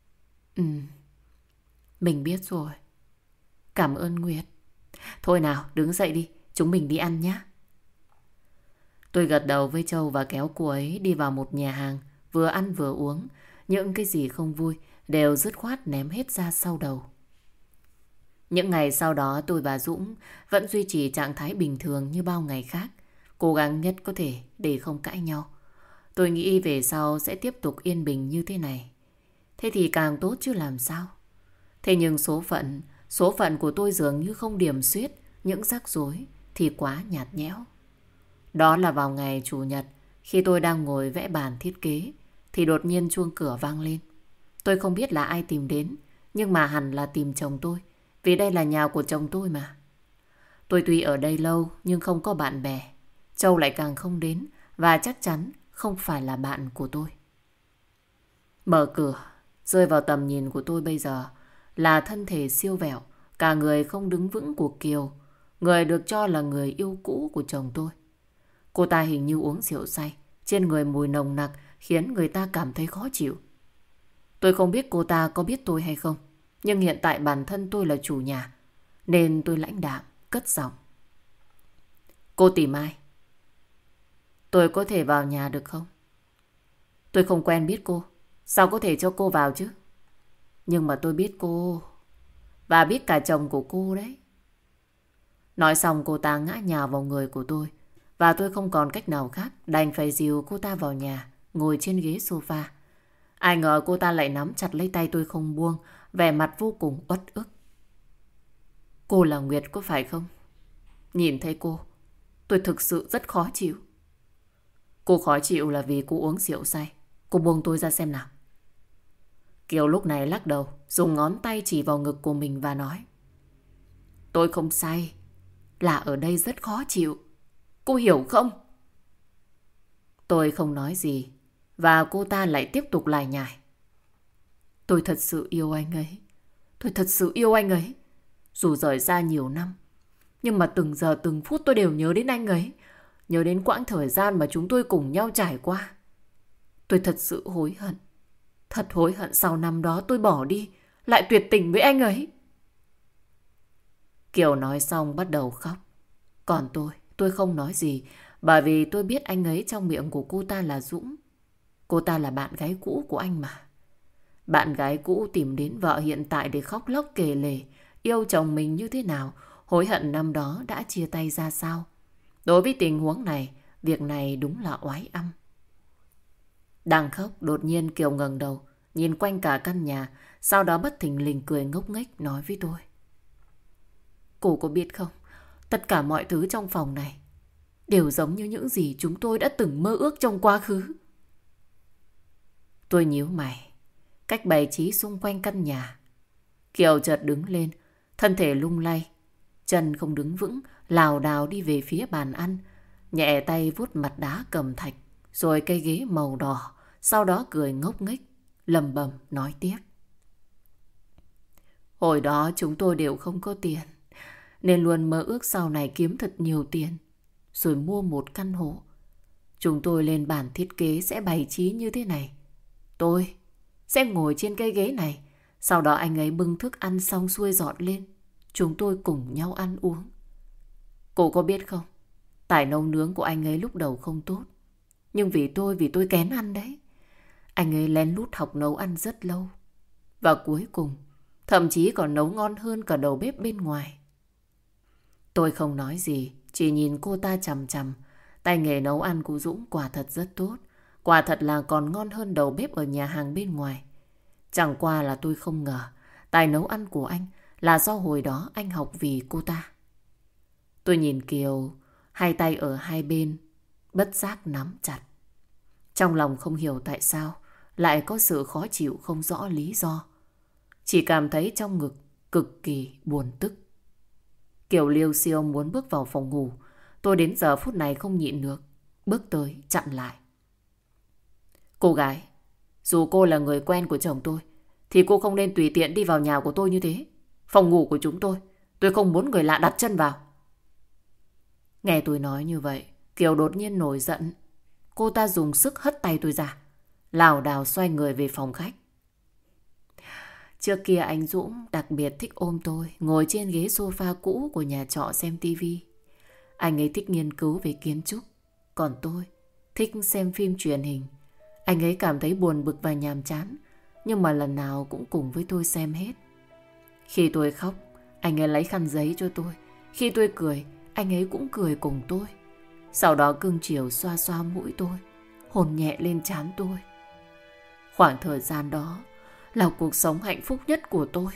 Mình biết rồi. Cảm ơn Nguyệt. Thôi nào, đứng dậy đi, chúng mình đi ăn nhé. Tôi gật đầu với Châu và kéo cô ấy đi vào một nhà hàng, vừa ăn vừa uống. Những cái gì không vui đều dứt khoát ném hết ra sau đầu. Những ngày sau đó tôi và Dũng vẫn duy trì trạng thái bình thường như bao ngày khác, cố gắng nhất có thể để không cãi nhau. Tôi nghĩ về sau sẽ tiếp tục yên bình như thế này. Thế thì càng tốt chứ làm sao. Thế nhưng số phận của tôi dường như không điểm xuyết những rắc rối thì quá nhạt nhẽo. Đó là vào ngày Chủ nhật, khi tôi đang ngồi vẽ bản thiết kế thì đột nhiên chuông cửa vang lên. Tôi không biết là ai tìm đến, nhưng mà hẳn là tìm chồng tôi, vì đây là nhà của chồng tôi mà. Tôi tuy ở đây lâu nhưng không có bạn bè. Châu lại càng không đến, và chắc chắn không phải là bạn của tôi. Mở cửa, rơi vào tầm nhìn của tôi bây giờ là thân thể siêu vẹo, cả người không đứng vững của Kiều, người được cho là người yêu cũ của chồng tôi. Cô ta hình như uống rượu say, trên người mùi nồng nặc khiến người ta cảm thấy khó chịu. Tôi không biết cô ta có biết tôi hay không, nhưng hiện tại bản thân tôi là chủ nhà, nên tôi lãnh đạm, cất giọng. Cô tìm ai? Tôi có thể vào nhà được không? Tôi không quen biết cô, sao có thể cho cô vào chứ? Nhưng mà tôi biết cô, và biết cả chồng của cô đấy. Nói xong cô ta ngã nhào vào người của tôi, Và tôi không còn cách nào khác, đành phải dìu cô ta vào nhà, ngồi trên ghế sofa. Ai ngờ cô ta lại nắm chặt lấy tay tôi không buông, vẻ mặt vô cùng uất ức. Cô là Nguyệt có phải không? Nhìn thấy cô, tôi thực sự rất khó chịu. Cô khó chịu là vì cô uống rượu say. Cô buông tôi ra xem nào. Kiều lúc này lắc đầu, dùng ngón tay chỉ vào ngực của mình và nói: Tôi không say, là ở đây rất khó chịu. Cô hiểu không? Tôi không nói gì, và cô ta lại tiếp tục lải nhải. Tôi thật sự yêu anh ấy. Tôi thật sự yêu anh ấy. Dù rời xa nhiều năm, nhưng mà từng giờ từng phút tôi đều nhớ đến anh ấy. Nhớ đến quãng thời gian mà chúng tôi cùng nhau trải qua. Tôi thật sự hối hận. Thật hối hận sau năm đó tôi bỏ đi, lại tuyệt tình với anh ấy. Kiều nói xong bắt đầu khóc. Còn tôi không nói gì, bởi vì tôi biết anh ấy trong miệng của cô ta là Dũng. Cô ta là bạn gái cũ của anh mà. Bạn gái cũ tìm đến vợ hiện tại để khóc lóc kể lể, yêu chồng mình như thế nào, hối hận năm đó đã chia tay ra sao. Đối với tình huống này, việc này đúng là oái âm. Đang khóc, đột nhiên Kiều ngẩng đầu, nhìn quanh cả căn nhà, sau đó bất thình lình cười ngốc nghếch nói với tôi. Cô có biết không, tất cả mọi thứ trong phòng này đều giống như những gì chúng tôi đã từng mơ ước trong quá khứ. Tôi nhíu mày, cách bày trí xung quanh căn nhà. Kiều chợt đứng lên, thân thể lung lay, chân không đứng vững, lảo đảo đi về phía bàn ăn, nhẹ tay vuốt mặt đá cẩm thạch, rồi cây ghế màu đỏ, sau đó cười ngốc nghếch, lẩm bẩm nói tiếp. Hồi đó chúng tôi đều không có tiền, nên luôn mơ ước sau này kiếm thật nhiều tiền, rồi mua một căn hộ. Chúng tôi lên bản thiết kế sẽ bày trí như thế này. Tôi sẽ ngồi trên cây ghế này, sau đó anh ấy bưng thức ăn xong xuôi dọn lên. Chúng tôi cùng nhau ăn uống. Cô có biết không, tài nấu nướng của anh ấy lúc đầu không tốt. Nhưng vì tôi kén ăn đấy. Anh ấy lén lút học nấu ăn rất lâu. Và cuối cùng, thậm chí còn nấu ngon hơn cả đầu bếp bên ngoài. Tôi không nói gì, chỉ nhìn cô ta chằm chằm. Tay nghề nấu ăn của Dũng quả thật rất tốt. Quả thật là còn ngon hơn đầu bếp ở nhà hàng bên ngoài. Chẳng qua là tôi không ngờ tài nấu ăn của anh là do hồi đó anh học vì cô ta. Tôi nhìn Kiều, hai tay ở hai bên, bất giác nắm chặt. Trong lòng không hiểu tại sao lại có sự khó chịu không rõ lý do. Chỉ cảm thấy trong ngực cực kỳ buồn tức. Kiều liêu xiêu muốn bước vào phòng ngủ. Tôi đến giờ phút này không nhịn được, bước tới chặn lại. Cô gái, dù cô là người quen của chồng tôi, thì cô không nên tùy tiện đi vào nhà của tôi như thế. Phòng ngủ của chúng tôi không muốn người lạ đặt chân vào. Nghe tôi nói như vậy, Kiều đột nhiên nổi giận. Cô ta dùng sức hất tay tôi ra, lảo đảo xoay người về phòng khách. Trước kia anh Dũng đặc biệt thích ôm tôi, ngồi trên ghế sofa cũ của nhà trọ xem tivi. Anh ấy thích nghiên cứu về kiến trúc, còn tôi thích xem phim truyền hình. Anh ấy cảm thấy buồn bực và nhàm chán, nhưng mà lần nào cũng cùng với tôi xem hết. Khi tôi khóc, anh ấy lấy khăn giấy cho tôi. Khi tôi cười, anh ấy cũng cười cùng tôi. Sau đó cưng chiều xoa xoa mũi tôi, hôn nhẹ lên trán tôi. Khoảng thời gian đó là cuộc sống hạnh phúc nhất của tôi.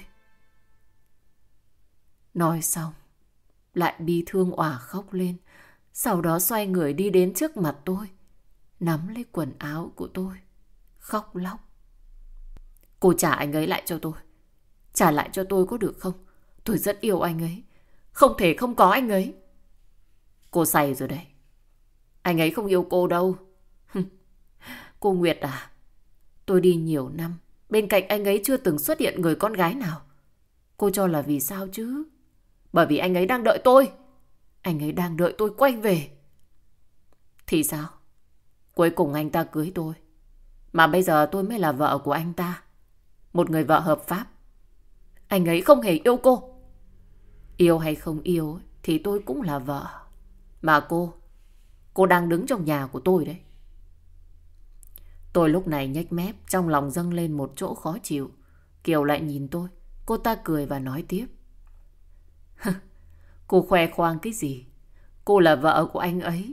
Nói xong, lại bi thương òa khóc lên. Sau đó xoay người đi đến trước mặt tôi, nắm lấy quần áo của tôi, khóc lóc. Cô trả anh ấy lại cho tôi. Trả lại cho tôi có được không? Tôi rất yêu anh ấy, không thể không có anh ấy. Cô say rồi đấy. Anh ấy không yêu cô đâu. Cô Nguyệt à, tôi đi nhiều năm, bên cạnh anh ấy chưa từng xuất hiện người con gái nào. Cô cho là vì sao chứ? Bởi vì anh ấy đang đợi tôi. Anh ấy đang đợi tôi quay về. Thì sao? Cuối cùng anh ta cưới tôi, mà bây giờ tôi mới là vợ của anh ta, một người vợ hợp pháp. Anh ấy không hề yêu cô. Yêu hay không yêu thì tôi cũng là vợ. Mà cô đang đứng trong nhà của tôi đấy. Tôi lúc này nhếch mép, trong lòng dâng lên một chỗ khó chịu. Kiều lại nhìn tôi. Cô ta cười và nói tiếp. Cô khoe khoang cái gì? Cô là vợ của anh ấy,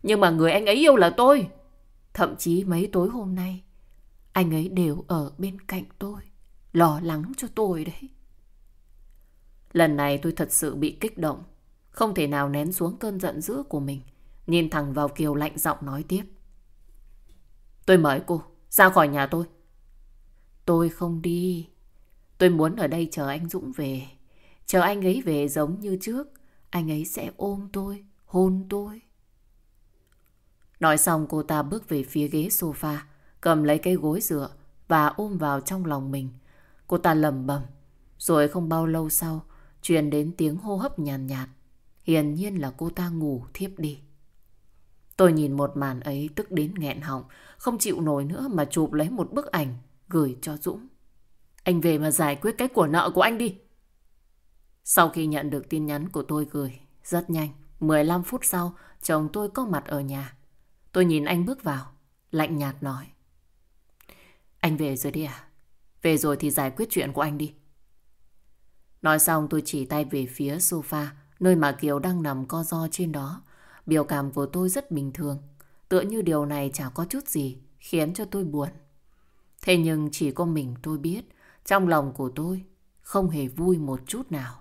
Nhưng mà người anh ấy yêu là tôi. Thậm chí mấy tối hôm nay, anh ấy đều ở bên cạnh tôi, lo lắng cho tôi đấy. Lần này tôi thật sự bị kích động, không thể nào nén xuống cơn giận dữ của mình. Nhìn thẳng vào Kiều lạnh giọng nói tiếp. Tôi mời cô ra khỏi nhà tôi. Tôi không đi. Tôi muốn ở đây chờ anh Dũng về. Chờ anh ấy về giống như trước. Anh ấy sẽ ôm tôi, hôn tôi. Nói xong cô ta bước về phía ghế sofa, cầm lấy cái gối dựa và ôm vào trong lòng mình. Cô ta lẩm bẩm. Rồi không bao lâu sau, truyền đến tiếng hô hấp nhàn nhạt. Hiển nhiên là cô ta ngủ thiếp đi. Tôi nhìn một màn ấy tức đến nghẹn họng, không chịu nổi nữa mà chụp lấy một bức ảnh gửi cho Dũng. Anh về mà giải quyết cái của nợ của anh đi. Sau khi nhận được tin nhắn của tôi gửi, rất nhanh, 15 phút sau, chồng tôi có mặt ở nhà. Tôi nhìn anh bước vào, lạnh nhạt nói. Anh về rồi đi à? Về rồi thì giải quyết chuyện của anh đi. Nói xong tôi chỉ tay về phía sofa, nơi mà Kiều đang nằm co ro trên đó. Biểu cảm của tôi rất bình thường, tựa như điều này chả có chút gì khiến cho tôi buồn. Thế nhưng chỉ có mình tôi biết, trong lòng của tôi không hề vui một chút nào.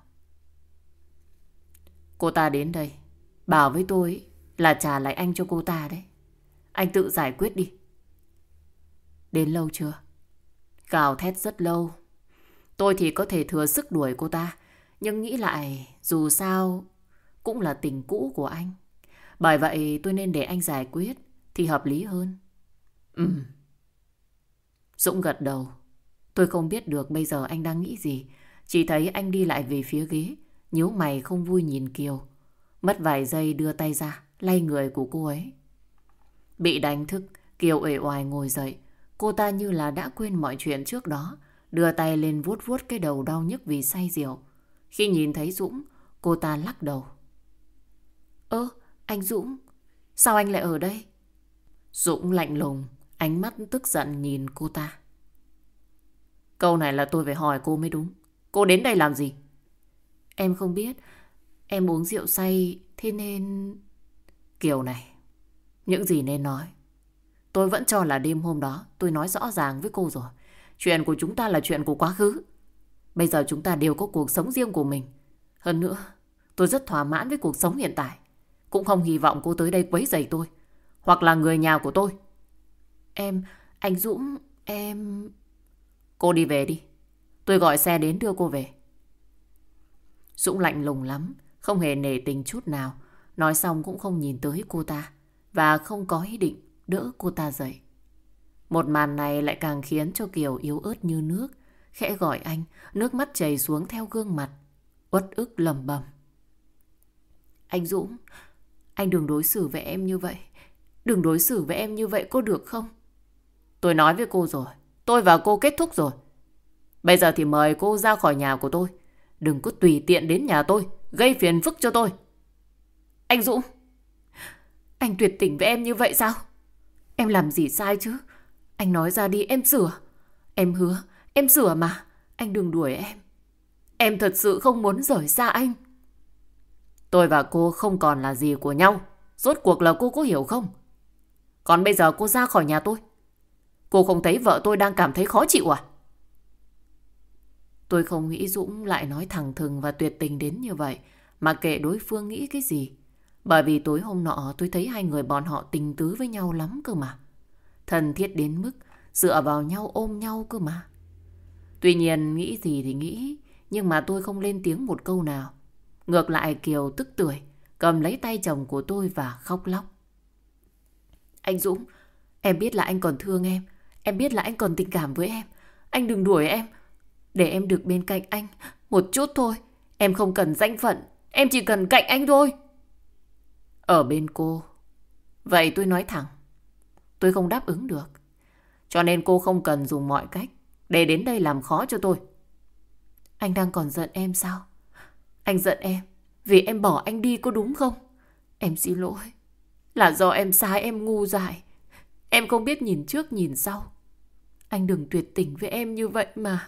Cô ta đến đây, bảo với tôi là trả lại anh cho cô ta đấy. Anh tự giải quyết đi. Đến lâu chưa? Gào thét rất lâu. Tôi thì có thể thừa sức đuổi cô ta, nhưng nghĩ lại dù sao cũng là tình cũ của anh. Bởi vậy tôi nên để anh giải quyết thì hợp lý hơn. Dũng gật đầu. Tôi không biết được bây giờ anh đang nghĩ gì. Chỉ thấy anh đi lại về phía ghế, nhíu mày không vui nhìn Kiều. Mất vài giây đưa tay ra, lay người của cô ấy. Bị đánh thức, Kiều uể oải ngồi dậy. Cô ta như là đã quên mọi chuyện trước đó, đưa tay lên vuốt vuốt cái đầu đau nhức vì say rượu. Khi nhìn thấy Dũng, cô ta lắc đầu. Ơ, anh Dũng, sao anh lại ở đây? Dũng lạnh lùng, ánh mắt tức giận nhìn cô ta. Câu này là tôi phải hỏi cô mới đúng. Cô đến đây làm gì? Em không biết. Em uống rượu say, thế nên... Kiều này, những gì nên nói. Tôi vẫn cho là đêm hôm đó tôi nói rõ ràng với cô rồi. Chuyện của chúng ta là chuyện của quá khứ. Bây giờ chúng ta đều có cuộc sống riêng của mình. Hơn nữa, tôi rất thỏa mãn với cuộc sống hiện tại. Cũng không hy vọng cô tới đây quấy rầy tôi, hoặc là người nhà của tôi. Anh Dũng, em... Cô đi về đi. Tôi gọi xe đến đưa cô về. Dũng lạnh lùng lắm, không hề nể tình chút nào. Nói xong cũng không nhìn tới cô ta, và không có ý định đỡ cô ta dậy. Một màn này lại càng khiến cho Kiều yếu ớt như nước. Khẽ gọi anh, nước mắt chảy xuống theo gương mặt, uất ức lẩm bẩm. Anh Dũng, anh đừng đối xử với em như vậy. Đừng đối xử với em như vậy có được không? Tôi nói với cô rồi, tôi và cô kết thúc rồi. Bây giờ thì mời cô ra khỏi nhà của tôi. Đừng có tùy tiện đến nhà tôi, gây phiền phức cho tôi. Anh Dũng, anh tuyệt tình với em như vậy sao? Em làm gì sai chứ? Anh nói ra đi, em sửa. Em hứa, em sửa mà. Anh đừng đuổi em. Em thật sự không muốn rời xa anh. Tôi và cô không còn là gì của nhau. Rốt cuộc là cô có hiểu không? Còn bây giờ cô ra khỏi nhà tôi. Cô không thấy vợ tôi đang cảm thấy khó chịu à? Tôi không nghĩ Dũng lại nói thẳng thừng và tuyệt tình đến như vậy, mà kệ đối phương nghĩ cái gì. Bởi vì tối hôm nọ tôi thấy hai người bọn họ tình tứ với nhau lắm cơ mà. Thân thiết đến mức dựa vào nhau ôm nhau cơ mà. Tuy nhiên nghĩ gì thì nghĩ, nhưng mà tôi không lên tiếng một câu nào. Ngược lại Kiều tức tưởi, cầm lấy tay chồng của tôi và khóc lóc. Anh Dũng, em biết là anh còn thương em. Em biết là anh còn tình cảm với em. Anh đừng đuổi em. Để em được bên cạnh anh một chút thôi. Em không cần danh phận. Em chỉ cần cạnh anh thôi. Ở bên cô. Vậy tôi nói thẳng, tôi không đáp ứng được. Cho nên cô không cần dùng mọi cách để đến đây làm khó cho tôi. Anh đang còn giận em sao? Anh giận em vì em bỏ anh đi có đúng không? Em xin lỗi. Là do em sai, em ngu dại. Em không biết nhìn trước nhìn sau. Anh đừng tuyệt tình với em như vậy mà.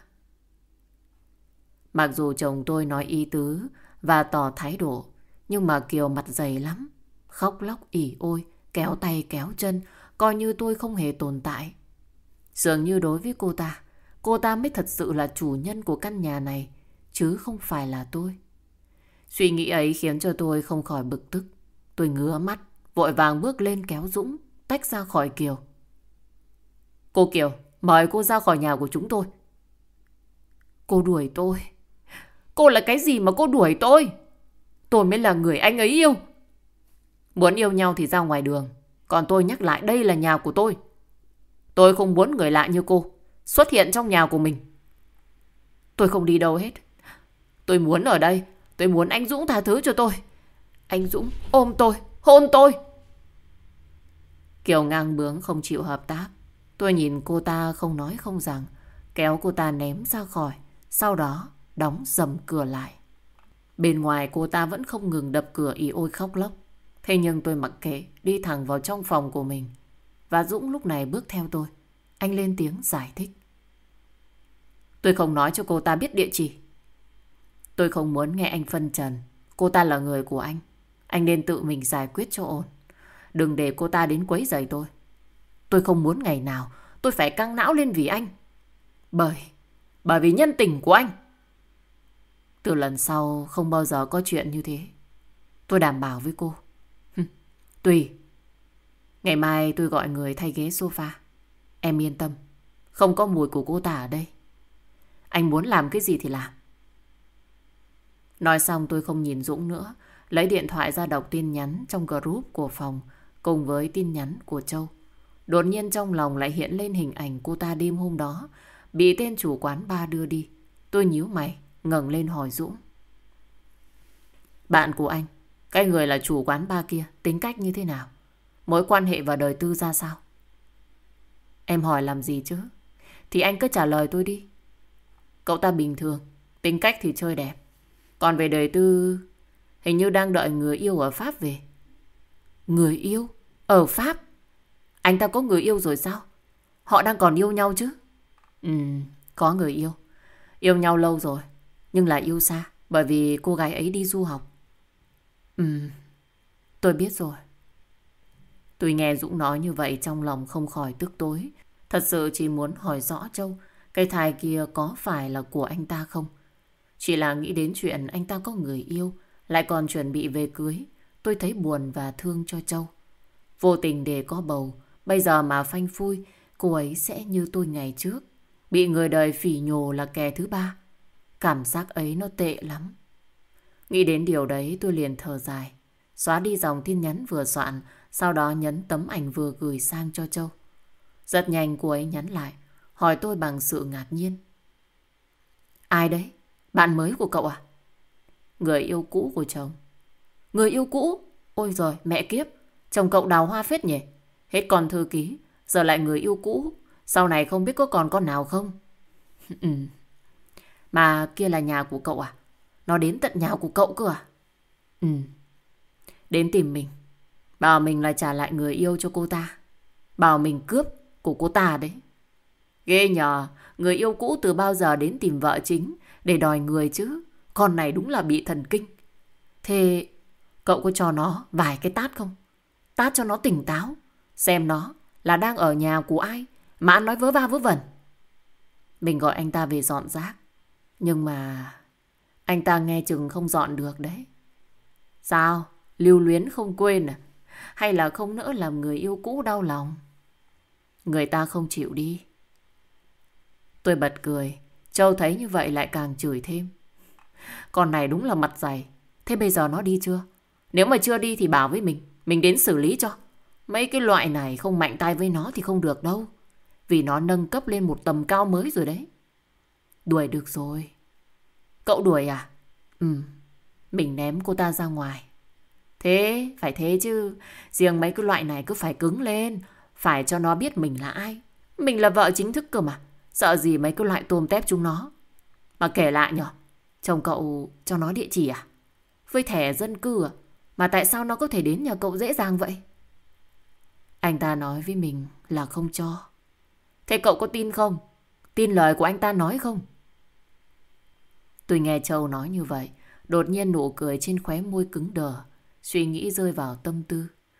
Mặc dù chồng tôi nói ý tứ và tỏ thái độ, nhưng mà Kiều mặt dày lắm, khóc lóc ỉ ôi, kéo tay kéo chân, coi như tôi không hề tồn tại. Dường như đối với cô ta mới thật sự là chủ nhân của căn nhà này, chứ không phải là tôi. Suy nghĩ ấy khiến cho tôi không khỏi bực tức. Tôi ngứa mắt, vội vàng bước lên kéo Dũng, tách ra khỏi Kiều. Cô Kiều, mời cô ra khỏi nhà của chúng tôi. Cô đuổi tôi. Cô là cái gì mà cô đuổi tôi? Tôi mới là người anh ấy yêu. Muốn yêu nhau thì ra ngoài đường. Còn tôi nhắc lại đây là nhà của tôi. Tôi không muốn người lạ như cô xuất hiện trong nhà của mình. Tôi không đi đâu hết. Tôi muốn ở đây. Tôi muốn anh Dũng tha thứ cho tôi. Anh Dũng ôm tôi, hôn tôi. Kiều ngang bướng không chịu hợp tác. Tôi nhìn cô ta không nói không rằng, kéo cô ta ném ra khỏi, sau đó đóng sầm cửa lại. Bên ngoài cô ta vẫn không ngừng đập cửa ì ôi khóc lóc. Thế nhưng tôi mặc kệ, đi thẳng vào trong phòng của mình. Và Dũng lúc này bước theo tôi. Anh lên tiếng giải thích. Tôi không nói cho cô ta biết địa chỉ. Tôi không muốn nghe anh phân trần. Cô ta là người của anh. Anh nên tự mình giải quyết cho ổn. Đừng để cô ta đến quấy rầy tôi. Tôi không muốn ngày nào tôi phải căng não lên vì anh. Bởi vì nhân tình của anh. Từ lần sau không bao giờ có chuyện như thế. Tôi đảm bảo với cô. Tùy. Ngày mai tôi gọi người thay ghế sofa. Em yên tâm. Không có mùi của cô ta ở đây. Anh muốn làm cái gì thì làm. Nói xong tôi không nhìn Dũng nữa. Lấy điện thoại ra đọc tin nhắn trong group của phòng cùng với tin nhắn của Châu. Đột nhiên trong lòng lại hiện lên hình ảnh cô ta đêm hôm đó bị tên chủ quán bar đưa đi. Tôi nhíu mày, ngẩng lên hỏi Dũng. Bạn của anh, cái người là chủ quán bar kia, tính cách như thế nào? Mối quan hệ và đời tư ra sao? Em hỏi làm gì chứ? Thì anh cứ trả lời tôi đi. Cậu ta bình thường, tính cách thì chơi đẹp. Còn về đời tư, hình như đang đợi người yêu ở Pháp về. Người yêu? Ở Pháp? Anh ta có người yêu rồi sao? Họ đang còn yêu nhau chứ? Có người yêu. Yêu nhau lâu rồi, nhưng là yêu xa. Bởi vì cô gái ấy đi du học. Tôi biết rồi. Tôi nghe Dũng nói như vậy trong lòng không khỏi tức tối. Thật sự chỉ muốn hỏi rõ Châu, cái thai kia có phải là của anh ta không? Chỉ là nghĩ đến chuyện anh ta có người yêu, lại còn chuẩn bị về cưới. Tôi thấy buồn và thương cho Châu. Vô tình để có bầu, bây giờ mà phanh phui, cô ấy sẽ như tôi ngày trước. Bị người đời phỉ nhổ là kẻ thứ ba. Cảm giác ấy nó tệ lắm. Nghĩ đến điều đấy tôi liền thở dài. Xóa đi dòng tin nhắn vừa soạn, sau đó nhấn tấm ảnh vừa gửi sang cho Châu. Rất nhanh cô ấy nhắn lại, hỏi tôi bằng sự ngạc nhiên. Ai đấy? Bạn mới của cậu à? Người yêu cũ của chồng. Người yêu cũ? Ôi giời, mẹ kiếp. Chồng cậu đào hoa phết nhỉ? Hết còn thư ký, giờ lại người yêu cũ. Sau này không biết có còn con nào không? Mà kia là nhà của cậu à? Nó đến tận nhà của cậu cơ à? Đến tìm mình. Bảo mình là trả lại người yêu cho cô ta. Bảo mình cướp của cô ta đấy. Ghê nhờ, người yêu cũ từ bao giờ đến tìm vợ chính để đòi người chứ? Con này đúng là bị thần kinh. Thế cậu có cho nó vài cái tát không? Tát cho nó tỉnh táo. Xem nó là đang ở nhà của ai mà ăn nói vớ va vớ vẩn. Mình gọi anh ta về dọn rác. Nhưng mà anh ta nghe chừng không dọn được đấy. Sao? Lưu luyến không quên à? Hay là không nỡ làm người yêu cũ đau lòng? Người ta không chịu đi. Tôi bật cười. Châu thấy như vậy lại càng chửi thêm. Con này đúng là mặt dày. Thế bây giờ nó đi chưa? Nếu mà chưa đi thì bảo với mình đến xử lý cho. Mấy cái loại này không mạnh tay với nó thì không được đâu. Vì nó nâng cấp lên một tầm cao mới rồi đấy. Đuổi được rồi. Cậu đuổi à? Mình ném cô ta ra ngoài. Thế, phải thế chứ. Riêng mấy cái loại này cứ phải cứng lên. Phải cho nó biết mình là ai. Mình là vợ chính thức cơ mà. Sợ gì mấy cái loại tôm tép chúng nó. Mà kể lại nhở, chồng cậu cho nó địa chỉ à? Với thẻ dân cư à? Mà tại sao nó có thể đến nhà cậu dễ dàng vậy? Anh ta nói với mình là không cho. Thế cậu có tin không? Tin lời của anh ta nói không? Tôi nghe Châu nói như vậy, đột nhiên nụ cười trên khóe môi cứng đờ. Suy nghĩ rơi vào tâm tư.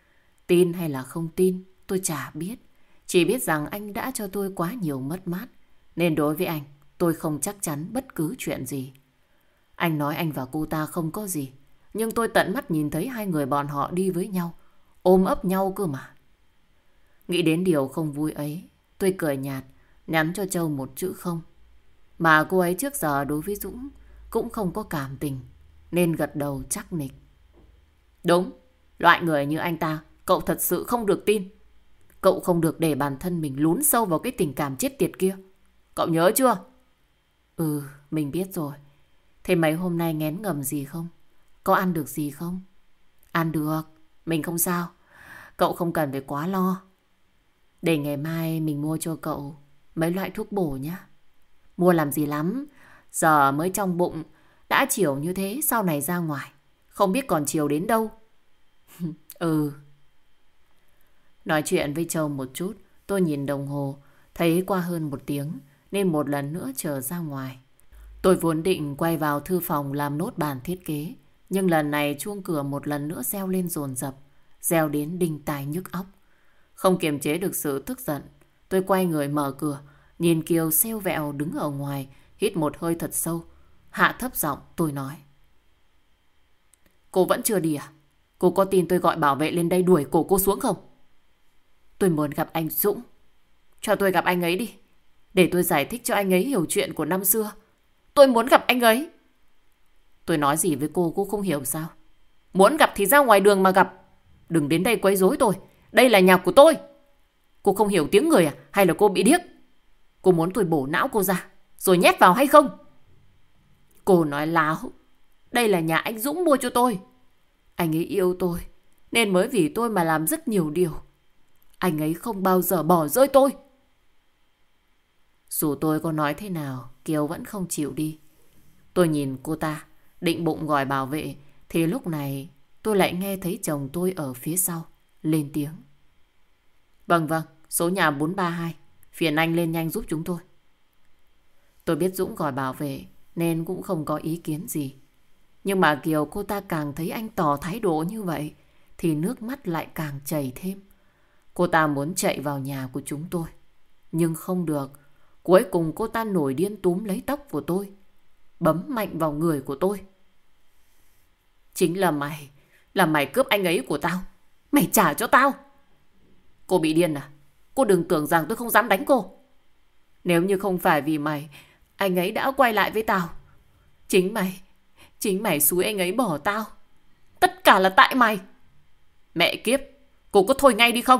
Tin hay là không tin, tôi chả biết. Chỉ biết rằng anh đã cho tôi quá nhiều mất mát. Nên đối với anh, tôi không chắc chắn bất cứ chuyện gì. Anh nói anh và cô ta không có gì. Nhưng tôi tận mắt nhìn thấy hai người bọn họ đi với nhau, ôm ấp nhau cơ mà. Nghĩ đến điều không vui ấy, tôi cười nhạt, nhắn cho Châu một chữ không. Mà cô ấy trước giờ đối với Dũng cũng không có cảm tình, nên gật đầu chắc nịch. Đúng, loại người như anh ta, cậu thật sự không được tin. Cậu không được để bản thân mình lún sâu vào cái tình cảm chết tiệt kia. Cậu nhớ chưa? Ừ, mình biết rồi. Thế mấy hôm nay nghén ngầm gì không? Có ăn được gì không? Ăn được, mình không sao. Cậu không cần phải quá lo. Để ngày mai mình mua cho cậu mấy loại thuốc bổ nhá. Mua làm gì lắm, giờ mới trong bụng, đã chiều như thế sau này ra ngoài, không biết còn chiều đến đâu. Ừ. Nói chuyện với Châu một chút, tôi nhìn đồng hồ, thấy qua hơn 1 tiếng, nên một lần nữa trở ra ngoài. Tôi vốn định quay vào thư phòng làm nốt bản thiết kế, nhưng lần này chuông cửa một lần nữa reo lên dồn dập, reo đến đinh tai nhức óc. Không kiềm chế được sự tức giận, tôi quay người mở cửa, nhìn Kiều xeo vẹo đứng ở ngoài, hít một hơi thật sâu, hạ thấp giọng tôi nói. Cô vẫn chưa đi à? Cô có tin tôi gọi bảo vệ lên đây đuổi cổ cô xuống không? Tôi muốn gặp anh Dũng. Cho tôi gặp anh ấy đi, để tôi giải thích cho anh ấy hiểu chuyện của năm xưa. Tôi muốn gặp anh ấy. Tôi nói gì với cô không hiểu sao? Muốn gặp thì ra ngoài đường mà gặp. Đừng đến đây quấy rối tôi. Đây là nhà của tôi. Cô không hiểu tiếng người à? Hay là cô bị điếc? Cô muốn tôi bổ não cô ra rồi nhét vào hay không? Cô nói láo. Đây là nhà anh Dũng mua cho tôi. Anh ấy yêu tôi, nên mới vì tôi mà làm rất nhiều điều. Anh ấy không bao giờ bỏ rơi tôi. Dù tôi có nói thế nào, Kiều vẫn không chịu đi. Tôi nhìn cô ta, định bụng gọi bảo vệ, thì lúc này tôi lại nghe thấy chồng tôi ở phía sau lên tiếng. Vâng, số nhà 432, phiền anh lên nhanh giúp chúng tôi. Tôi biết Dũng gọi bảo vệ nên cũng không có ý kiến gì. Nhưng mà Kiều cô ta càng thấy anh tỏ thái độ như vậy thì nước mắt lại càng chảy thêm. Cô ta muốn chạy vào nhà của chúng tôi, nhưng không được. Cuối cùng cô ta nổi điên túm lấy tóc của tôi, bấm mạnh vào người của tôi. Chính là mày cướp anh ấy của tao. Mày trả cho tao. Cô bị điên à? Cô đừng tưởng rằng tôi không dám đánh cô. Nếu như không phải vì mày, anh ấy đã quay lại với tao. Chính mày xúi anh ấy bỏ tao. Tất cả là tại mày. Mẹ kiếp, cô có thôi ngay đi không?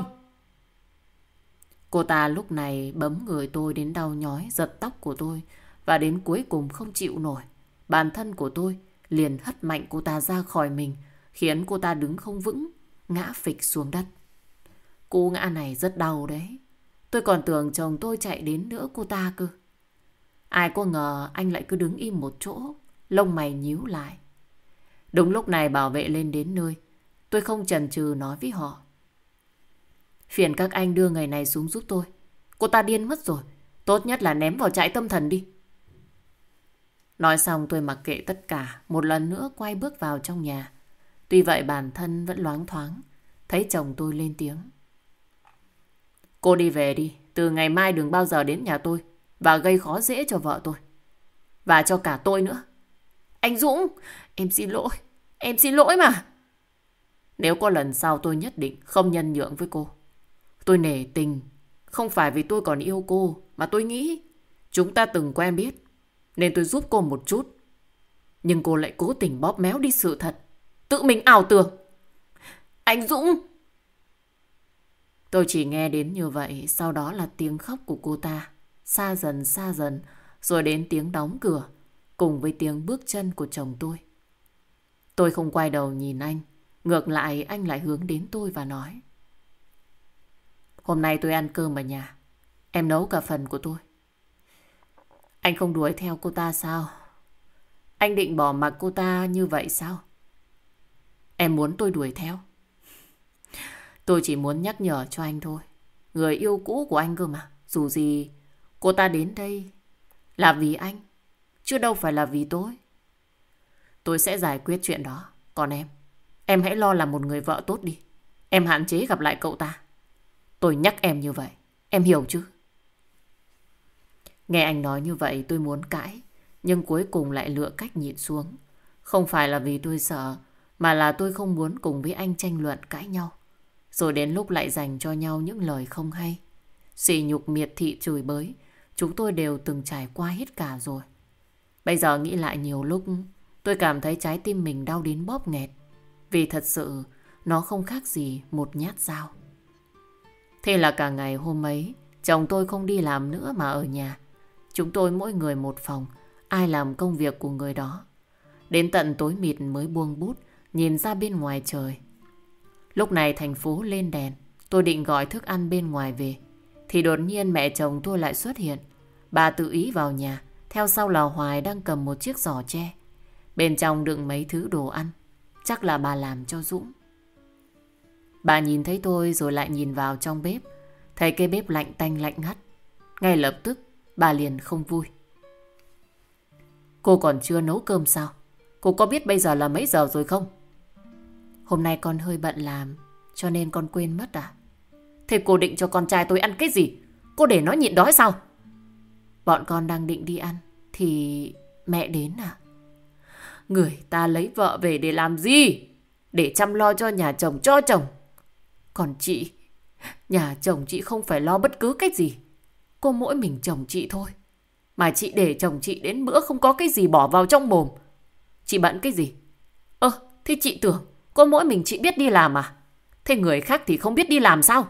Cô ta lúc này bấm người tôi đến đau nhói, giật tóc của tôi, và đến cuối cùng không chịu nổi. Bản thân của tôi liền hất mạnh cô ta ra khỏi mình, khiến cô ta đứng không vững, ngã phịch xuống đất. Cú ngã này rất đau đấy. Tôi còn tưởng chồng tôi chạy đến đỡ cô ta cơ. Ai có ngờ anh lại cứ đứng im một chỗ, lông mày nhíu lại. Đúng lúc này bảo vệ lên đến nơi, tôi không chần chừ nói với họ. Phiền các anh đưa người này xuống giúp tôi. Cô ta điên mất rồi. Tốt nhất là ném vào trại tâm thần đi. Nói xong tôi mặc kệ tất cả, một lần nữa quay bước vào trong nhà. Tuy vậy bản thân vẫn loáng thoáng. Thấy chồng tôi lên tiếng. Cô đi về đi. Từ ngày mai đừng bao giờ đến nhà tôi và gây khó dễ cho vợ tôi. Và cho cả tôi nữa. Anh Dũng, em xin lỗi. Em xin lỗi mà. Nếu có lần sau tôi nhất định không nhân nhượng với cô. Tôi nể tình. Không phải vì tôi còn yêu cô, mà tôi nghĩ chúng ta từng quen biết, nên tôi giúp cô một chút. Nhưng cô lại cố tình bóp méo đi sự thật, tự mình ảo tưởng. Anh Dũng! Tôi chỉ nghe đến như vậy. Sau đó là tiếng khóc của cô ta, xa dần, rồi đến tiếng đóng cửa, cùng với tiếng bước chân của chồng tôi. Tôi không quay đầu nhìn anh. Ngược lại anh lại hướng đến tôi và nói. Hôm nay tôi ăn cơm ở nhà. Em nấu cả phần của tôi. Anh không đuổi theo cô ta sao? Anh định bỏ mặc cô ta như vậy sao? Em muốn tôi đuổi theo? Tôi chỉ muốn nhắc nhở cho anh thôi. Người yêu cũ của anh cơ mà. Dù gì cô ta đến đây là vì anh, chứ đâu phải là vì tôi. Tôi sẽ giải quyết chuyện đó. Còn em hãy lo làm một người vợ tốt đi. em hạn chế gặp lại cậu ta. Tôi nhắc em như vậy, em hiểu chứ? Nghe anh nói như vậy tôi muốn cãi, nhưng cuối cùng lại lựa cách nhịn xuống. Không phải là vì tôi sợ, mà là tôi không muốn cùng với anh tranh luận cãi nhau. Rồi đến lúc lại dành cho nhau những lời không hay. Sỉ nhục, miệt thị, chửi bới, chúng tôi đều từng trải qua hết cả rồi. Bây giờ nghĩ lại nhiều lúc, tôi cảm thấy trái tim mình đau đến bóp nghẹt. Vì thật sự, nó không khác gì một nhát dao. Thế là cả ngày hôm ấy, chồng tôi không đi làm nữa mà ở nhà. Chúng tôi mỗi người một phòng, ai làm công việc của người đó. Đến tận tối mịt mới buông bút, nhìn ra bên ngoài trời. Lúc này thành phố lên đèn, tôi định gọi thức ăn bên ngoài về. Thì đột nhiên mẹ chồng tôi lại xuất hiện. Bà tự ý vào nhà, theo sau là Hoài đang cầm một chiếc giỏ tre. Bên trong đựng mấy thứ đồ ăn, chắc là bà làm cho Dũng. Bà nhìn thấy tôi rồi lại nhìn vào trong bếp. Thấy cái bếp lạnh tanh lạnh ngắt. Ngay lập tức bà liền không vui. Cô còn chưa nấu cơm sao? Cô có biết bây giờ là mấy giờ rồi không? Hôm nay con hơi bận làm, cho nên con quên mất à? Thế cô định cho con trai tôi ăn cái gì? Cô để nó nhịn đói sao? Bọn con đang định đi ăn, thì mẹ đến à? Người ta lấy vợ về để làm gì? Để chăm lo cho nhà chồng cho chồng. Còn chị, nhà chồng chị không phải lo bất cứ cái gì. Cô mỗi mình chồng chị thôi. Mà chị để chồng chị đến bữa không có cái gì bỏ vào trong mồm. Chị bận cái gì? Thế chị tưởng có mỗi mình chị biết đi làm à? Thế người khác thì không biết đi làm sao?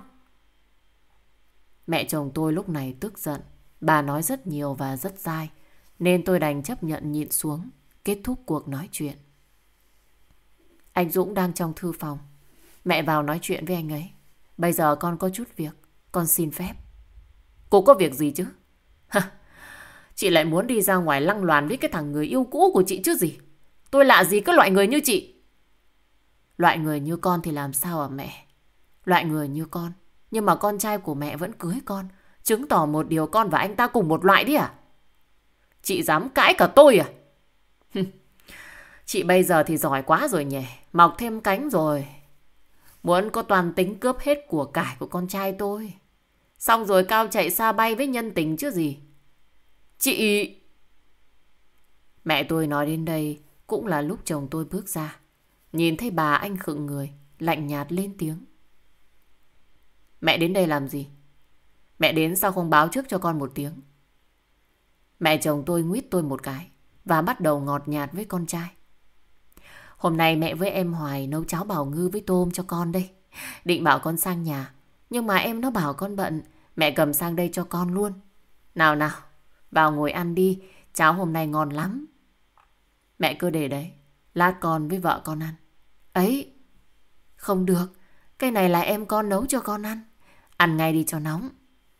Mẹ chồng tôi lúc này tức giận. Bà nói rất nhiều và rất dai, nên tôi đành chấp nhận nhịn xuống, kết thúc cuộc nói chuyện. Anh Dũng đang trong thư phòng. Mẹ vào nói chuyện với anh ấy. Bây giờ con có chút việc, con xin phép. Cô có việc gì chứ? Chị lại muốn đi ra ngoài lăng loàn với cái thằng người yêu cũ của chị chứ gì? Tôi lạ gì cái loại người như chị? Loại người như con thì làm sao à mẹ? Loại người như con, nhưng mà con trai của mẹ vẫn cưới con, chứng tỏ một điều con và anh ta cùng một loại đi à? Chị dám cãi cả tôi à? Chị bây giờ thì giỏi quá rồi nhỉ, mọc thêm cánh rồi. Muốn có toàn tính cướp hết của cải của con trai tôi. Xong rồi cao chạy xa bay với nhân tình chứ gì. Chị... Mẹ tôi nói đến đây cũng là lúc chồng tôi bước ra. Nhìn thấy bà anh khựng người, lạnh nhạt lên tiếng. Mẹ đến đây làm gì? Mẹ đến sao không báo trước cho con một tiếng? Mẹ chồng tôi nguyết tôi một cái và bắt đầu ngọt nhạt với con trai. Hôm nay mẹ với em Hoài nấu cháo bào ngư với tôm cho con đây. Định bảo con sang nhà, nhưng mà em nó bảo con bận, mẹ cầm sang đây cho con luôn. Nào nào, vào ngồi ăn đi, cháo hôm nay ngon lắm. Mẹ cứ để đấy, lát con với vợ con ăn. Ấy, không được, cái này là em con nấu cho con ăn. Ăn ngay đi cho nóng.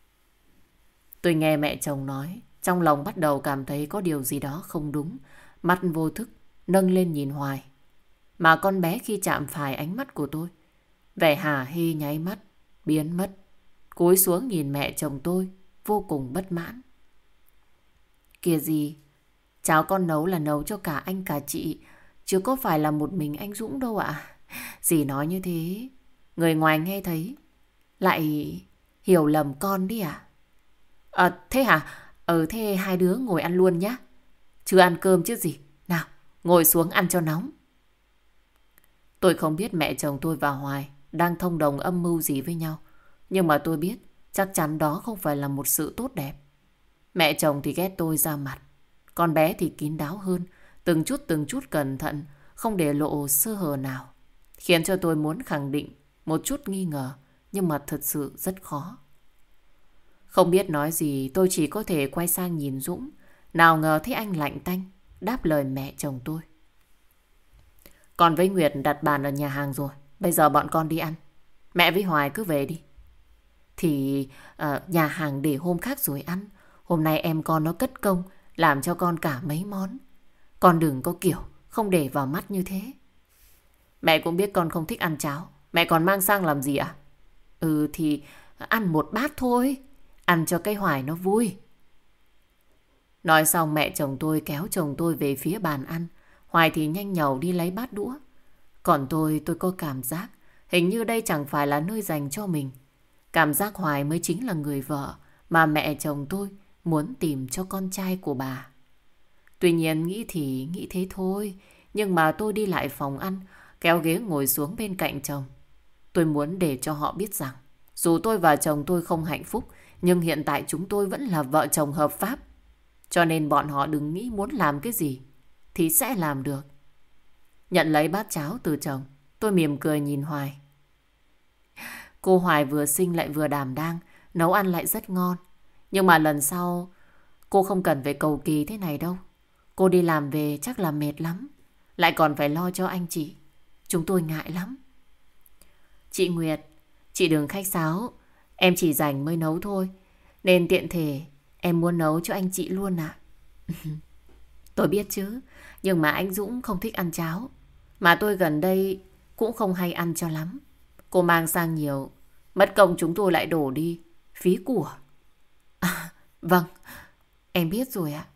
Tôi nghe mẹ chồng nói, trong lòng bắt đầu cảm thấy có điều gì đó không đúng. Mắt vô thức nâng lên nhìn Hoài. Mà con bé khi chạm phải ánh mắt của tôi, vẻ hả hê nháy mắt, biến mất. Cúi xuống nhìn mẹ chồng tôi, vô cùng bất mãn. Kìa gì, cháo con nấu là nấu cho cả anh cả chị, chứ có phải là một mình anh Dũng đâu ạ. Dì nói như thế, người ngoài nghe thấy lại hiểu lầm con đi à? Thế hả? Thế hai đứa ngồi ăn luôn nhá. Chưa ăn cơm chứ gì. Nào, ngồi xuống ăn cho nóng. Tôi không biết mẹ chồng tôi và Hoài đang thông đồng âm mưu gì với nhau. Nhưng mà tôi biết chắc chắn đó không phải là một sự tốt đẹp. Mẹ chồng thì ghét tôi ra mặt. Con bé thì kín đáo hơn, từng chút cẩn thận, không để lộ sơ hở nào. Khiến cho tôi muốn khẳng định một chút nghi ngờ, nhưng mà thật sự rất khó. Không biết nói gì, tôi chỉ có thể quay sang nhìn Dũng. Nào ngờ thấy anh lạnh tanh, đáp lời mẹ chồng tôi. Con với Nguyệt đặt bàn ở nhà hàng rồi, bây giờ bọn con đi ăn. Mẹ với Hoài cứ về đi. Thì nhà hàng để hôm khác rồi ăn. Hôm nay em con nó cất công, làm cho con cả mấy món. Con đừng có kiểu không để vào mắt như thế. Mẹ cũng biết con không thích ăn cháo. Mẹ còn mang sang làm gì ạ? Thì ăn một bát thôi. Ăn cho cái Hoài nó vui. Nói xong mẹ chồng tôi kéo chồng tôi về phía bàn ăn. Hoài thì nhanh nhẩu đi lấy bát đũa. Còn tôi có cảm giác Hình như đây chẳng phải là nơi dành cho mình. Cảm giác Hoài mới chính là người vợ mà mẹ chồng tôi muốn tìm cho con trai của bà. Tuy nhiên nghĩ thì nghĩ thế thôi. Nhưng mà tôi đi lại phòng ăn, kéo ghế ngồi xuống bên cạnh chồng. Tôi muốn để cho họ biết rằng dù tôi và chồng tôi không hạnh phúc, nhưng hiện tại chúng tôi vẫn là vợ chồng hợp pháp. Cho nên bọn họ đừng nghĩ muốn làm cái gì thì sẽ làm được. Nhận lấy bát cháo từ chồng, tôi mỉm cười nhìn Hoài. Cô Hoài vừa xinh lại vừa đảm đang, nấu ăn lại rất ngon. Nhưng mà lần sau cô không cần phải cầu kỳ thế này đâu. Cô đi làm về chắc là mệt lắm, lại còn phải lo cho anh chị. Chúng tôi ngại lắm. Chị Nguyệt, chị đừng khách sáo. Em chỉ rảnh mới nấu thôi, nên tiện thể em muốn nấu cho anh chị luôn ạ. Tôi biết chứ, nhưng mà anh Dũng không thích ăn cháo. Mà tôi gần đây cũng không hay ăn cho lắm. Cô mang sang nhiều, mất công chúng tôi lại đổ đi, phí của. Vâng, em biết rồi ạ.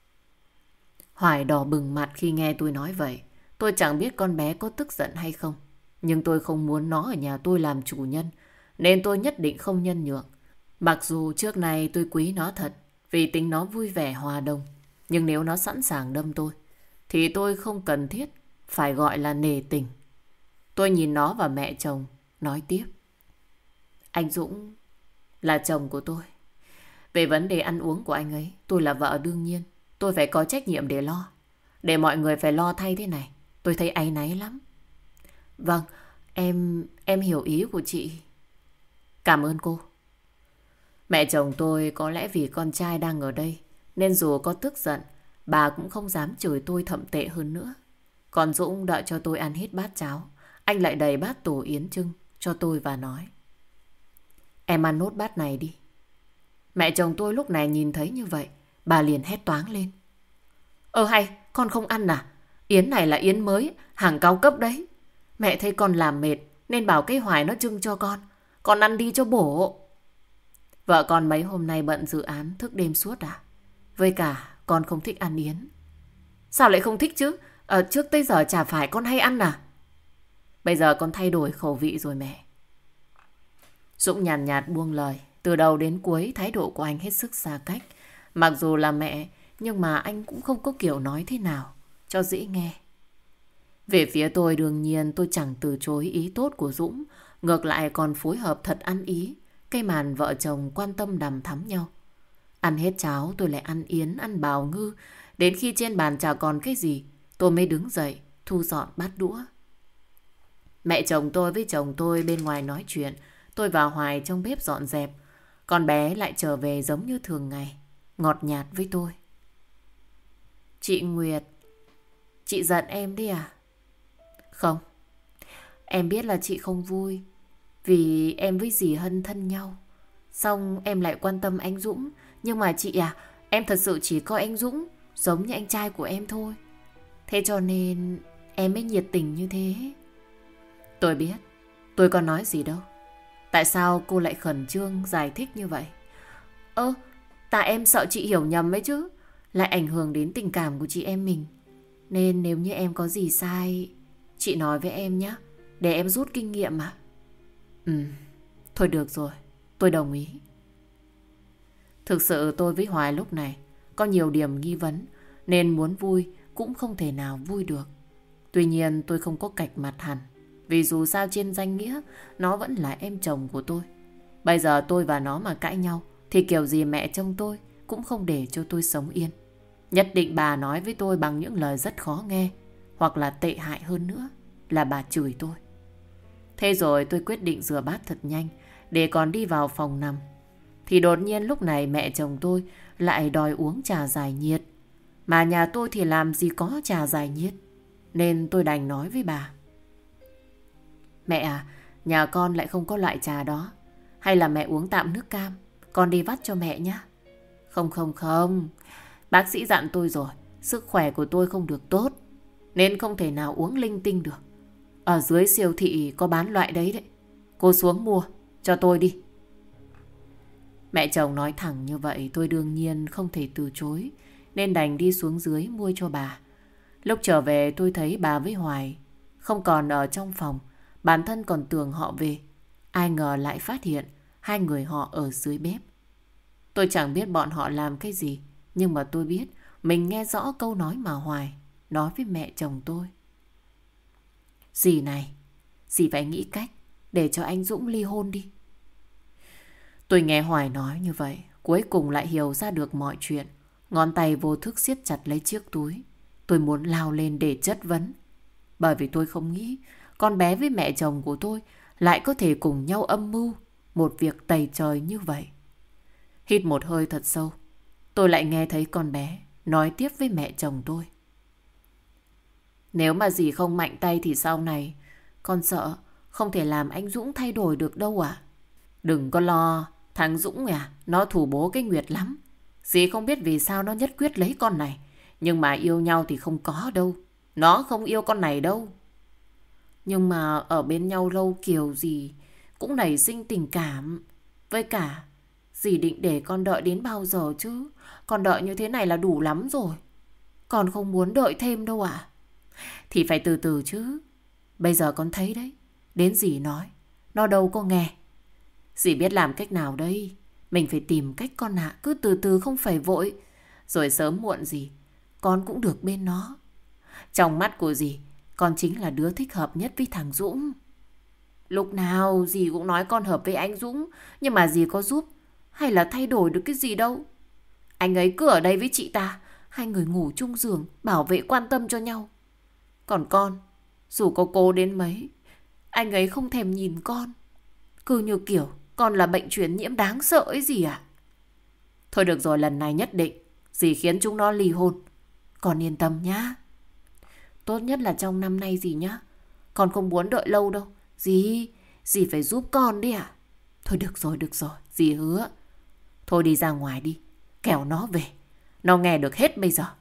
Hoài đỏ bừng mặt khi nghe tôi nói vậy. Tôi chẳng biết con bé có tức giận hay không, nhưng tôi không muốn nó ở nhà tôi làm chủ nhân, nên tôi nhất định không nhân nhượng. Mặc dù trước này tôi quý nó thật, vì tính nó vui vẻ hòa đồng, nhưng nếu nó sẵn sàng đâm tôi, thì tôi không cần thiết phải gọi là nể tình. Tôi nhìn nó và mẹ chồng, nói tiếp. Anh Dũng là chồng của tôi. Về vấn đề ăn uống của anh ấy, tôi là vợ đương nhiên. Tôi phải có trách nhiệm để lo. Để mọi người phải lo thay thế này, tôi thấy áy náy lắm. Vâng, em hiểu ý của chị. Cảm ơn cô. Mẹ chồng tôi có lẽ vì con trai đang ở đây, nên dù có tức giận, bà cũng không dám chửi tôi thậm tệ hơn nữa. Còn Dũng đợi cho tôi ăn hết bát cháo, anh lại đầy bát tổ yến trưng cho tôi và nói. Em ăn nốt bát này đi. Mẹ chồng tôi lúc này nhìn thấy như vậy, bà liền hét toáng lên. Hay, con không ăn à? Yến này là yến mới, hàng cao cấp đấy. Mẹ thấy con làm mệt, nên bảo cái Hoài nó trưng cho con. Con ăn đi cho bổ. Vợ con mấy hôm nay bận dự án thức đêm suốt à? Với cả con không thích ăn yến. Sao lại không thích chứ? Trước tới giờ chả phải con hay ăn à? Bây giờ con thay đổi khẩu vị rồi mẹ. Dũng nhàn nhạt buông lời. Từ đầu đến cuối thái độ của anh hết sức xa cách. Mặc dù là mẹ, nhưng mà anh cũng không có kiểu nói thế nào cho dễ nghe. Về phía tôi đương nhiên tôi chẳng từ chối ý tốt của Dũng. Ngược lại còn phối hợp thật ăn ý. Cái màn vợ chồng quan tâm đằm thắm nhau. Ăn hết cháo tôi lại ăn yến, ăn bào ngư. Đến khi trên bàn chả còn cái gì, tôi mới đứng dậy thu dọn bát đũa. Mẹ chồng tôi với chồng tôi bên ngoài nói chuyện. Tôi và Hoài trong bếp dọn dẹp. Con bé lại trở về giống như thường ngày, ngọt nhạt với tôi. Chị Nguyệt, chị giận em đi à? Không, em biết là chị không vui vì em với dì Hân thân nhau. Xong em lại quan tâm anh Dũng. Nhưng mà chị à, em thật sự chỉ coi anh Dũng giống như anh trai của em thôi. Thế cho nên em mới nhiệt tình như thế. Tôi biết, tôi có nói gì đâu. Tại sao cô lại khẩn trương giải thích như vậy? Tại em sợ chị hiểu nhầm ấy chứ. Lại ảnh hưởng đến tình cảm của chị em mình. Nên nếu như em có gì sai, chị nói với em nhé, để em rút kinh nghiệm mà. Thôi được rồi, tôi đồng ý. Thực sự tôi với Hoài lúc này có nhiều điểm nghi vấn, nên muốn vui cũng không thể nào vui được. Tuy nhiên tôi không có cạch mặt hẳn, vì dù sao trên danh nghĩa nó vẫn là em chồng của tôi. Bây giờ tôi và nó mà cãi nhau thì kiểu gì mẹ chồng tôi cũng không để cho tôi sống yên. Nhất định bà nói với tôi bằng những lời rất khó nghe, hoặc là tệ hại hơn nữa là bà chửi tôi. Thế rồi tôi quyết định rửa bát thật nhanh để còn đi vào phòng nằm. Thì đột nhiên lúc này mẹ chồng tôi lại đòi uống trà giải nhiệt. Mà nhà tôi thì làm gì có trà giải nhiệt. Nên tôi đành nói với bà. Mẹ à, nhà con lại không có loại trà đó. Hay là mẹ uống tạm nước cam, con đi vắt cho mẹ nhé. Không, bác sĩ dặn tôi rồi, sức khỏe của tôi không được tốt, nên không thể nào uống linh tinh được. Ở dưới siêu thị có bán loại đấy đấy. Cô xuống mua cho tôi đi. Mẹ chồng nói thẳng như vậy, tôi đương nhiên không thể từ chối, nên đành đi xuống dưới mua cho bà. Lúc trở về tôi thấy bà với Hoài không còn ở trong phòng, Bản thân còn tưởng họ về. Ai ngờ lại phát hiện hai người họ ở dưới bếp. Tôi chẳng biết bọn họ làm cái gì, nhưng mà tôi biết mình nghe rõ câu nói mà Hoài nói với mẹ chồng tôi. Dì này, dì phải nghĩ cách để cho anh Dũng ly hôn đi. Tôi nghe Hoài nói như vậy, cuối cùng lại hiểu ra được mọi chuyện. Ngón tay vô thức siết chặt lấy chiếc túi. Tôi muốn lao lên để chất vấn. Bởi vì tôi không nghĩ con bé với mẹ chồng của tôi lại có thể cùng nhau âm mưu một việc tày trời như vậy. Hít một hơi thật sâu, tôi lại nghe thấy con bé nói tiếp với mẹ chồng tôi. Nếu mà dì không mạnh tay thì sau này con sợ không thể làm anh Dũng thay đổi được đâu ạ. Đừng có lo, thằng Dũng nó thủ bố cái Nguyệt lắm. Dì không biết vì sao nó nhất quyết lấy con này, nhưng mà yêu nhau thì không có đâu. Nó không yêu con này đâu. Nhưng mà ở bên nhau lâu kiểu gì cũng nảy sinh tình cảm. Với cả dì định để con đợi đến bao giờ chứ? Con đợi như thế này là đủ lắm rồi. Con không muốn đợi thêm đâu ạ. Thì phải từ từ chứ. Bây giờ con thấy đấy, đến dì nói nó đâu có nghe. Dì biết làm cách nào đây? Mình phải tìm cách con ạ. Cứ từ từ không phải vội. Rồi sớm muộn gì con cũng được bên nó. Trong mắt của dì, con chính là đứa thích hợp nhất với thằng Dũng. Lúc nào dì cũng nói con hợp với anh Dũng, nhưng mà dì có giúp hay là thay đổi được cái gì đâu. Anh ấy cứ ở đây với chị ta, hai người ngủ chung giường, bảo vệ quan tâm cho nhau. Còn con, dù có cố đến mấy, anh ấy không thèm nhìn con. Cứ như kiểu con là bệnh truyền nhiễm đáng sợ ấy gì à. Thôi được rồi, lần này nhất định dì khiến chúng nó ly hôn. Con yên tâm nhá. Tốt nhất là trong năm nay dì nhá. Con không muốn đợi lâu đâu. Dì phải giúp con đi ạ. Thôi được rồi, dì hứa. Thôi đi ra ngoài đi, kẻo nó về. Nó nghe được hết bây giờ.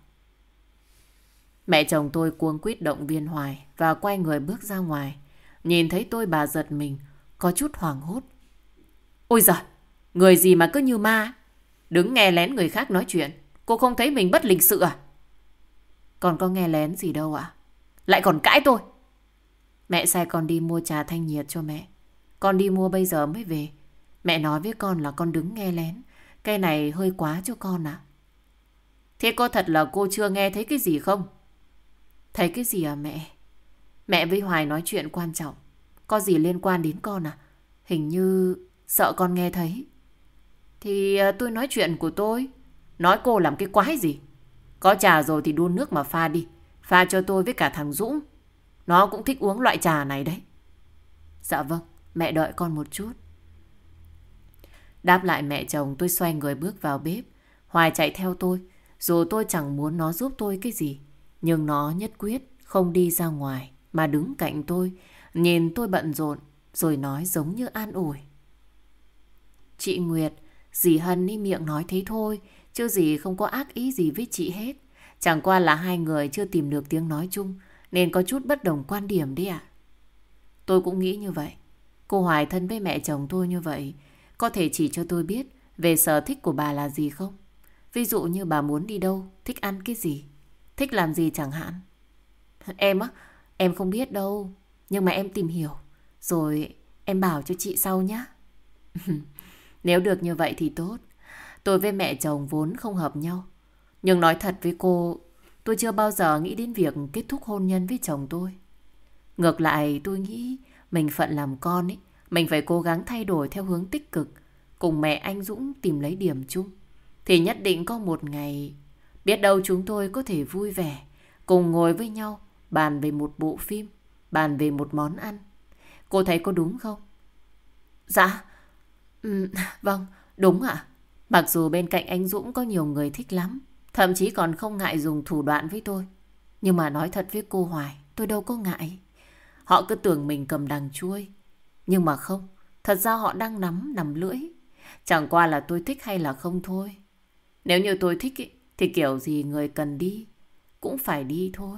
Mẹ chồng tôi cuống quýt động viên Hoài và quay người bước ra ngoài. Nhìn thấy tôi bà giật mình, có chút hoảng hốt. Ôi giời, người gì mà cứ như ma. Đứng nghe lén người khác nói chuyện. Cô không thấy mình bất lịch sự à? Còn có nghe lén gì đâu ạ. Lại còn cãi tôi. Mẹ sai con đi mua trà thanh nhiệt cho mẹ. Con đi mua bây giờ mới về. Mẹ nói với con là con đứng nghe lén. Cái này hơi quá cho con ạ. Thế có thật là cô chưa nghe thấy cái gì không? Thấy cái gì à mẹ? Mẹ với Hoài nói chuyện quan trọng. Có gì liên quan đến con à? Hình như sợ con nghe thấy. Thì tôi nói chuyện của tôi. Nói cô làm cái quái gì? Có trà rồi thì đun nước mà pha đi. Pha cho tôi với cả thằng Dũng. Nó cũng thích uống loại trà này đấy. Dạ vâng, mẹ đợi con một chút. Đáp lại mẹ chồng, tôi xoay người bước vào bếp. Hoài chạy theo tôi. Dù tôi chẳng muốn nó giúp tôi cái gì, nhưng nó nhất quyết không đi ra ngoài mà đứng cạnh tôi, nhìn tôi bận rộn, rồi nói giống như an ủi. Chị Nguyệt, dì Hân ý miệng nói thế thôi, chứ dì không có ác ý gì với chị hết. Chẳng qua là hai người chưa tìm được tiếng nói chung, nên có chút bất đồng quan điểm đấy ạ. Tôi cũng nghĩ như vậy. Cô Hoài thân với mẹ chồng tôi như vậy, có thể chỉ cho tôi biết về sở thích của bà là gì không? Ví dụ như bà muốn đi đâu, thích ăn cái gì, thích làm gì chẳng hạn. Em á, em không biết đâu, nhưng mà em tìm hiểu, rồi em bảo cho chị sau nhé. Nếu được như vậy thì tốt. Tôi với mẹ chồng vốn không hợp nhau. Nhưng nói thật với cô, tôi chưa bao giờ nghĩ đến việc kết thúc hôn nhân với chồng tôi. Ngược lại tôi nghĩ mình phận làm con ấy, mình phải cố gắng thay đổi theo hướng tích cực, cùng mẹ anh Dũng tìm lấy điểm chung. Thì nhất định có một ngày, biết đâu chúng tôi có thể vui vẻ, cùng ngồi với nhau, bàn về một bộ phim, bàn về một món ăn. Cô thấy có đúng không? Dạ, vâng, đúng ạ. Mặc dù bên cạnh anh Dũng có nhiều người thích lắm, thậm chí còn không ngại dùng thủ đoạn với tôi. Nhưng mà nói thật với cô Hoài, tôi đâu có ngại. Họ cứ tưởng mình cầm đằng chuôi. Nhưng mà không, thật ra họ đang nắm lưỡi. Chẳng qua là tôi thích hay là không thôi. Nếu như tôi thích ý, thì kiểu gì người cần đi cũng phải đi thôi.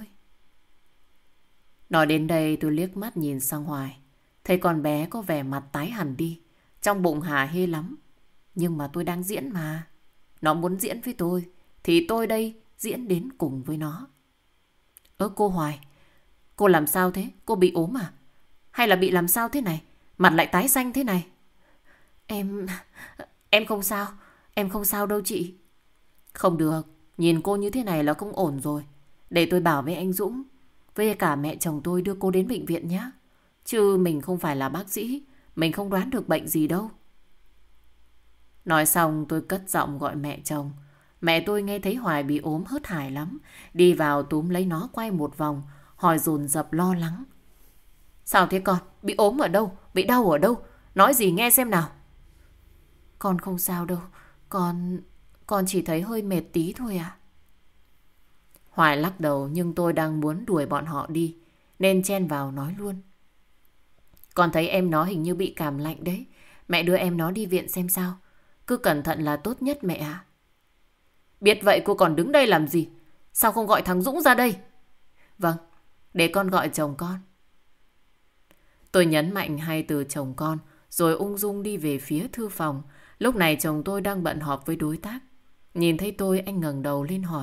Nói đến đây tôi liếc mắt nhìn sang Hoài. Thấy con bé có vẻ mặt tái hẳn đi. Trong bụng hả hê lắm. Nhưng mà tôi đang diễn mà. Nó muốn diễn với tôi, thì tôi đây diễn đến cùng với nó. Cô Hoài, cô làm sao thế? Cô bị ốm à? Hay là bị làm sao thế này? Mặt lại tái xanh thế này. Em... Em không sao. Em không sao đâu chị. Không được. Nhìn cô như thế này là không ổn rồi. Để tôi bảo với anh Dũng, với cả mẹ chồng tôi đưa cô đến bệnh viện nhé. Chứ mình không phải là bác sĩ. Mình không đoán được bệnh gì đâu. Nói xong tôi cất giọng gọi mẹ chồng. Mẹ tôi nghe thấy Hoài bị ốm hớt hải lắm. Đi vào túm lấy nó quay một vòng. Hỏi dồn dập lo lắng. Sao thế con? Bị ốm ở đâu? Bị đau ở đâu? Nói gì nghe xem nào. Con không sao đâu. Con chỉ thấy hơi mệt tí thôi à. Hoài lắc đầu nhưng tôi đang muốn đuổi bọn họ đi. Nên chen vào nói luôn. Con thấy em nó hình như bị cảm lạnh đấy. Mẹ đưa em nó đi viện xem sao. Cứ cẩn thận là tốt nhất mẹ ạ. Biết vậy cô còn đứng đây làm gì? Sao không gọi thằng Dũng ra đây? Vâng, để con gọi chồng con. Tôi nhấn mạnh hai từ chồng con, rồi ung dung đi về phía thư phòng. Lúc này chồng tôi đang bận họp với đối tác. Nhìn thấy tôi, anh ngẩng đầu lên hỏi.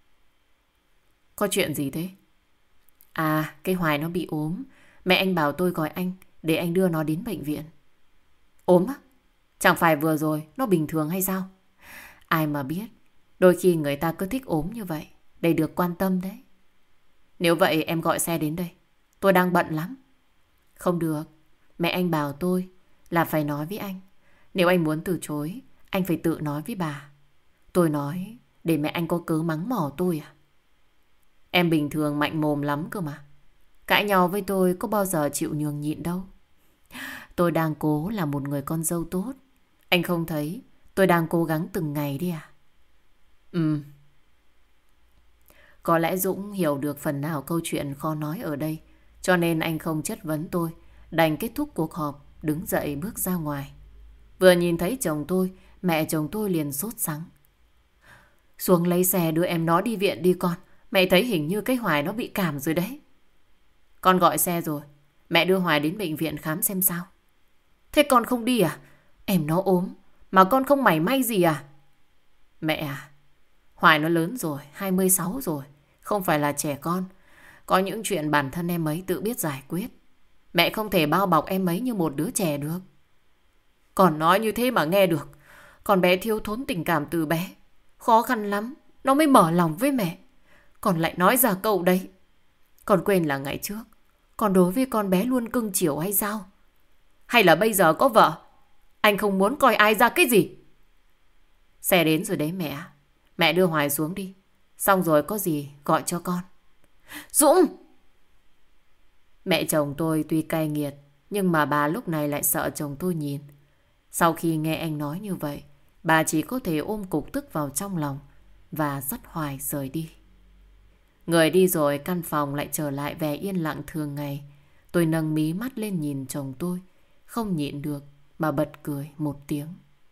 Có chuyện gì thế? À, cái Hoài nó bị ốm. Mẹ anh bảo tôi gọi anh để anh đưa nó đến bệnh viện. Ốm á? Chẳng phải vừa rồi nó bình thường hay sao? Ai mà biết. Đôi khi người ta cứ thích ốm như vậy để được quan tâm đấy. Nếu vậy em gọi xe đến đây. Tôi đang bận lắm. Không được. Mẹ anh bảo tôi là phải nói với anh. Nếu anh muốn từ chối, anh phải tự nói với bà. Tôi nói để mẹ anh có cớ mắng mỏ tôi à? Em bình thường mạnh mồm lắm cơ mà. Cãi nhau với tôi có bao giờ chịu nhường nhịn đâu. Tôi đang cố là một người con dâu tốt. Anh không thấy tôi đang cố gắng từng ngày đi à? Có lẽ Dũng hiểu được phần nào câu chuyện khó nói ở đây. Cho nên anh không chất vấn tôi. Đành kết thúc cuộc họp, đứng dậy bước ra ngoài. Vừa nhìn thấy chồng tôi, mẹ chồng tôi liền sốt sắng. Xuống lấy xe đưa em nó đi viện đi con. Mẹ thấy hình như cái Hoài nó bị cảm rồi đấy. Con gọi xe rồi. Mẹ đưa Hoài đến bệnh viện khám xem sao. Thế con không đi à? Em nó ốm mà con không mảy may gì à? Mẹ à, Hoài nó lớn rồi, 26 rồi. Không phải là trẻ con. Có những chuyện bản thân em ấy tự biết giải quyết. Mẹ không thể bao bọc em ấy như một đứa trẻ được. Con nói như thế mà nghe được. Con bé thiếu thốn tình cảm từ bé. Khó khăn lắm nó mới mở lòng với mẹ. Con lại nói ra câu đấy. Con quên là ngày trước con đối với con bé luôn cưng chiều hay sao? Hay là bây giờ có vợ anh không muốn coi ai ra cái gì? Xe đến rồi đấy mẹ. Mẹ đưa Hoài xuống đi. Xong rồi có gì gọi cho con. Dũng! Mẹ chồng tôi tuy cay nghiệt, nhưng mà bà lúc này lại sợ chồng tôi nhìn. Sau khi nghe anh nói như vậy, bà chỉ có thể ôm cục tức vào trong lòng và dắt Hoài rời đi. Người đi rồi, căn phòng lại trở lại vẻ yên lặng thường ngày. Tôi nâng mí mắt lên nhìn chồng tôi, không nhịn được mà bật cười một tiếng.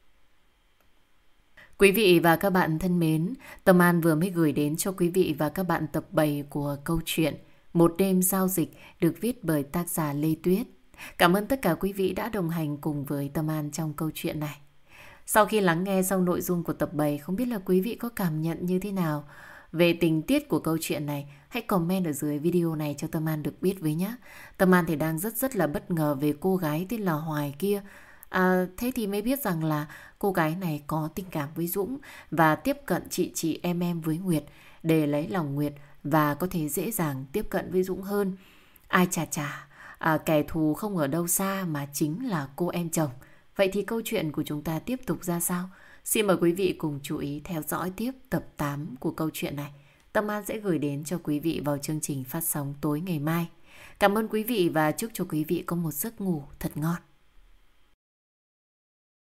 Quý vị và các bạn thân mến, Tâm An vừa mới gửi đến cho quý vị và các bạn tập 7 của câu chuyện Một đêm giao dịch được viết bởi tác giả Lê Tuyết. Cảm ơn tất cả quý vị đã đồng hành cùng với Tâm An trong câu chuyện này. Sau khi lắng nghe xong nội dung của tập 7, không biết là quý vị có cảm nhận như thế nào về tình tiết của câu chuyện này? Hãy comment ở dưới video này cho Tâm An được biết với nhé. Tâm An thì đang rất là bất ngờ về cô gái tên là Hoài kia. Thế thì mới biết rằng là cô gái này có tình cảm với Dũng và tiếp cận chị em với Nguyệt để lấy lòng Nguyệt và có thể dễ dàng tiếp cận với Dũng hơn. Ai chà, kẻ thù không ở đâu xa mà chính là cô em chồng. Vậy thì câu chuyện của chúng ta tiếp tục ra sao? Xin mời quý vị cùng chú ý theo dõi tiếp tập 8 của câu chuyện này. Tâm An sẽ gửi đến cho quý vị vào chương trình phát sóng tối ngày mai. Cảm ơn quý vị và chúc cho quý vị có một giấc ngủ thật ngon.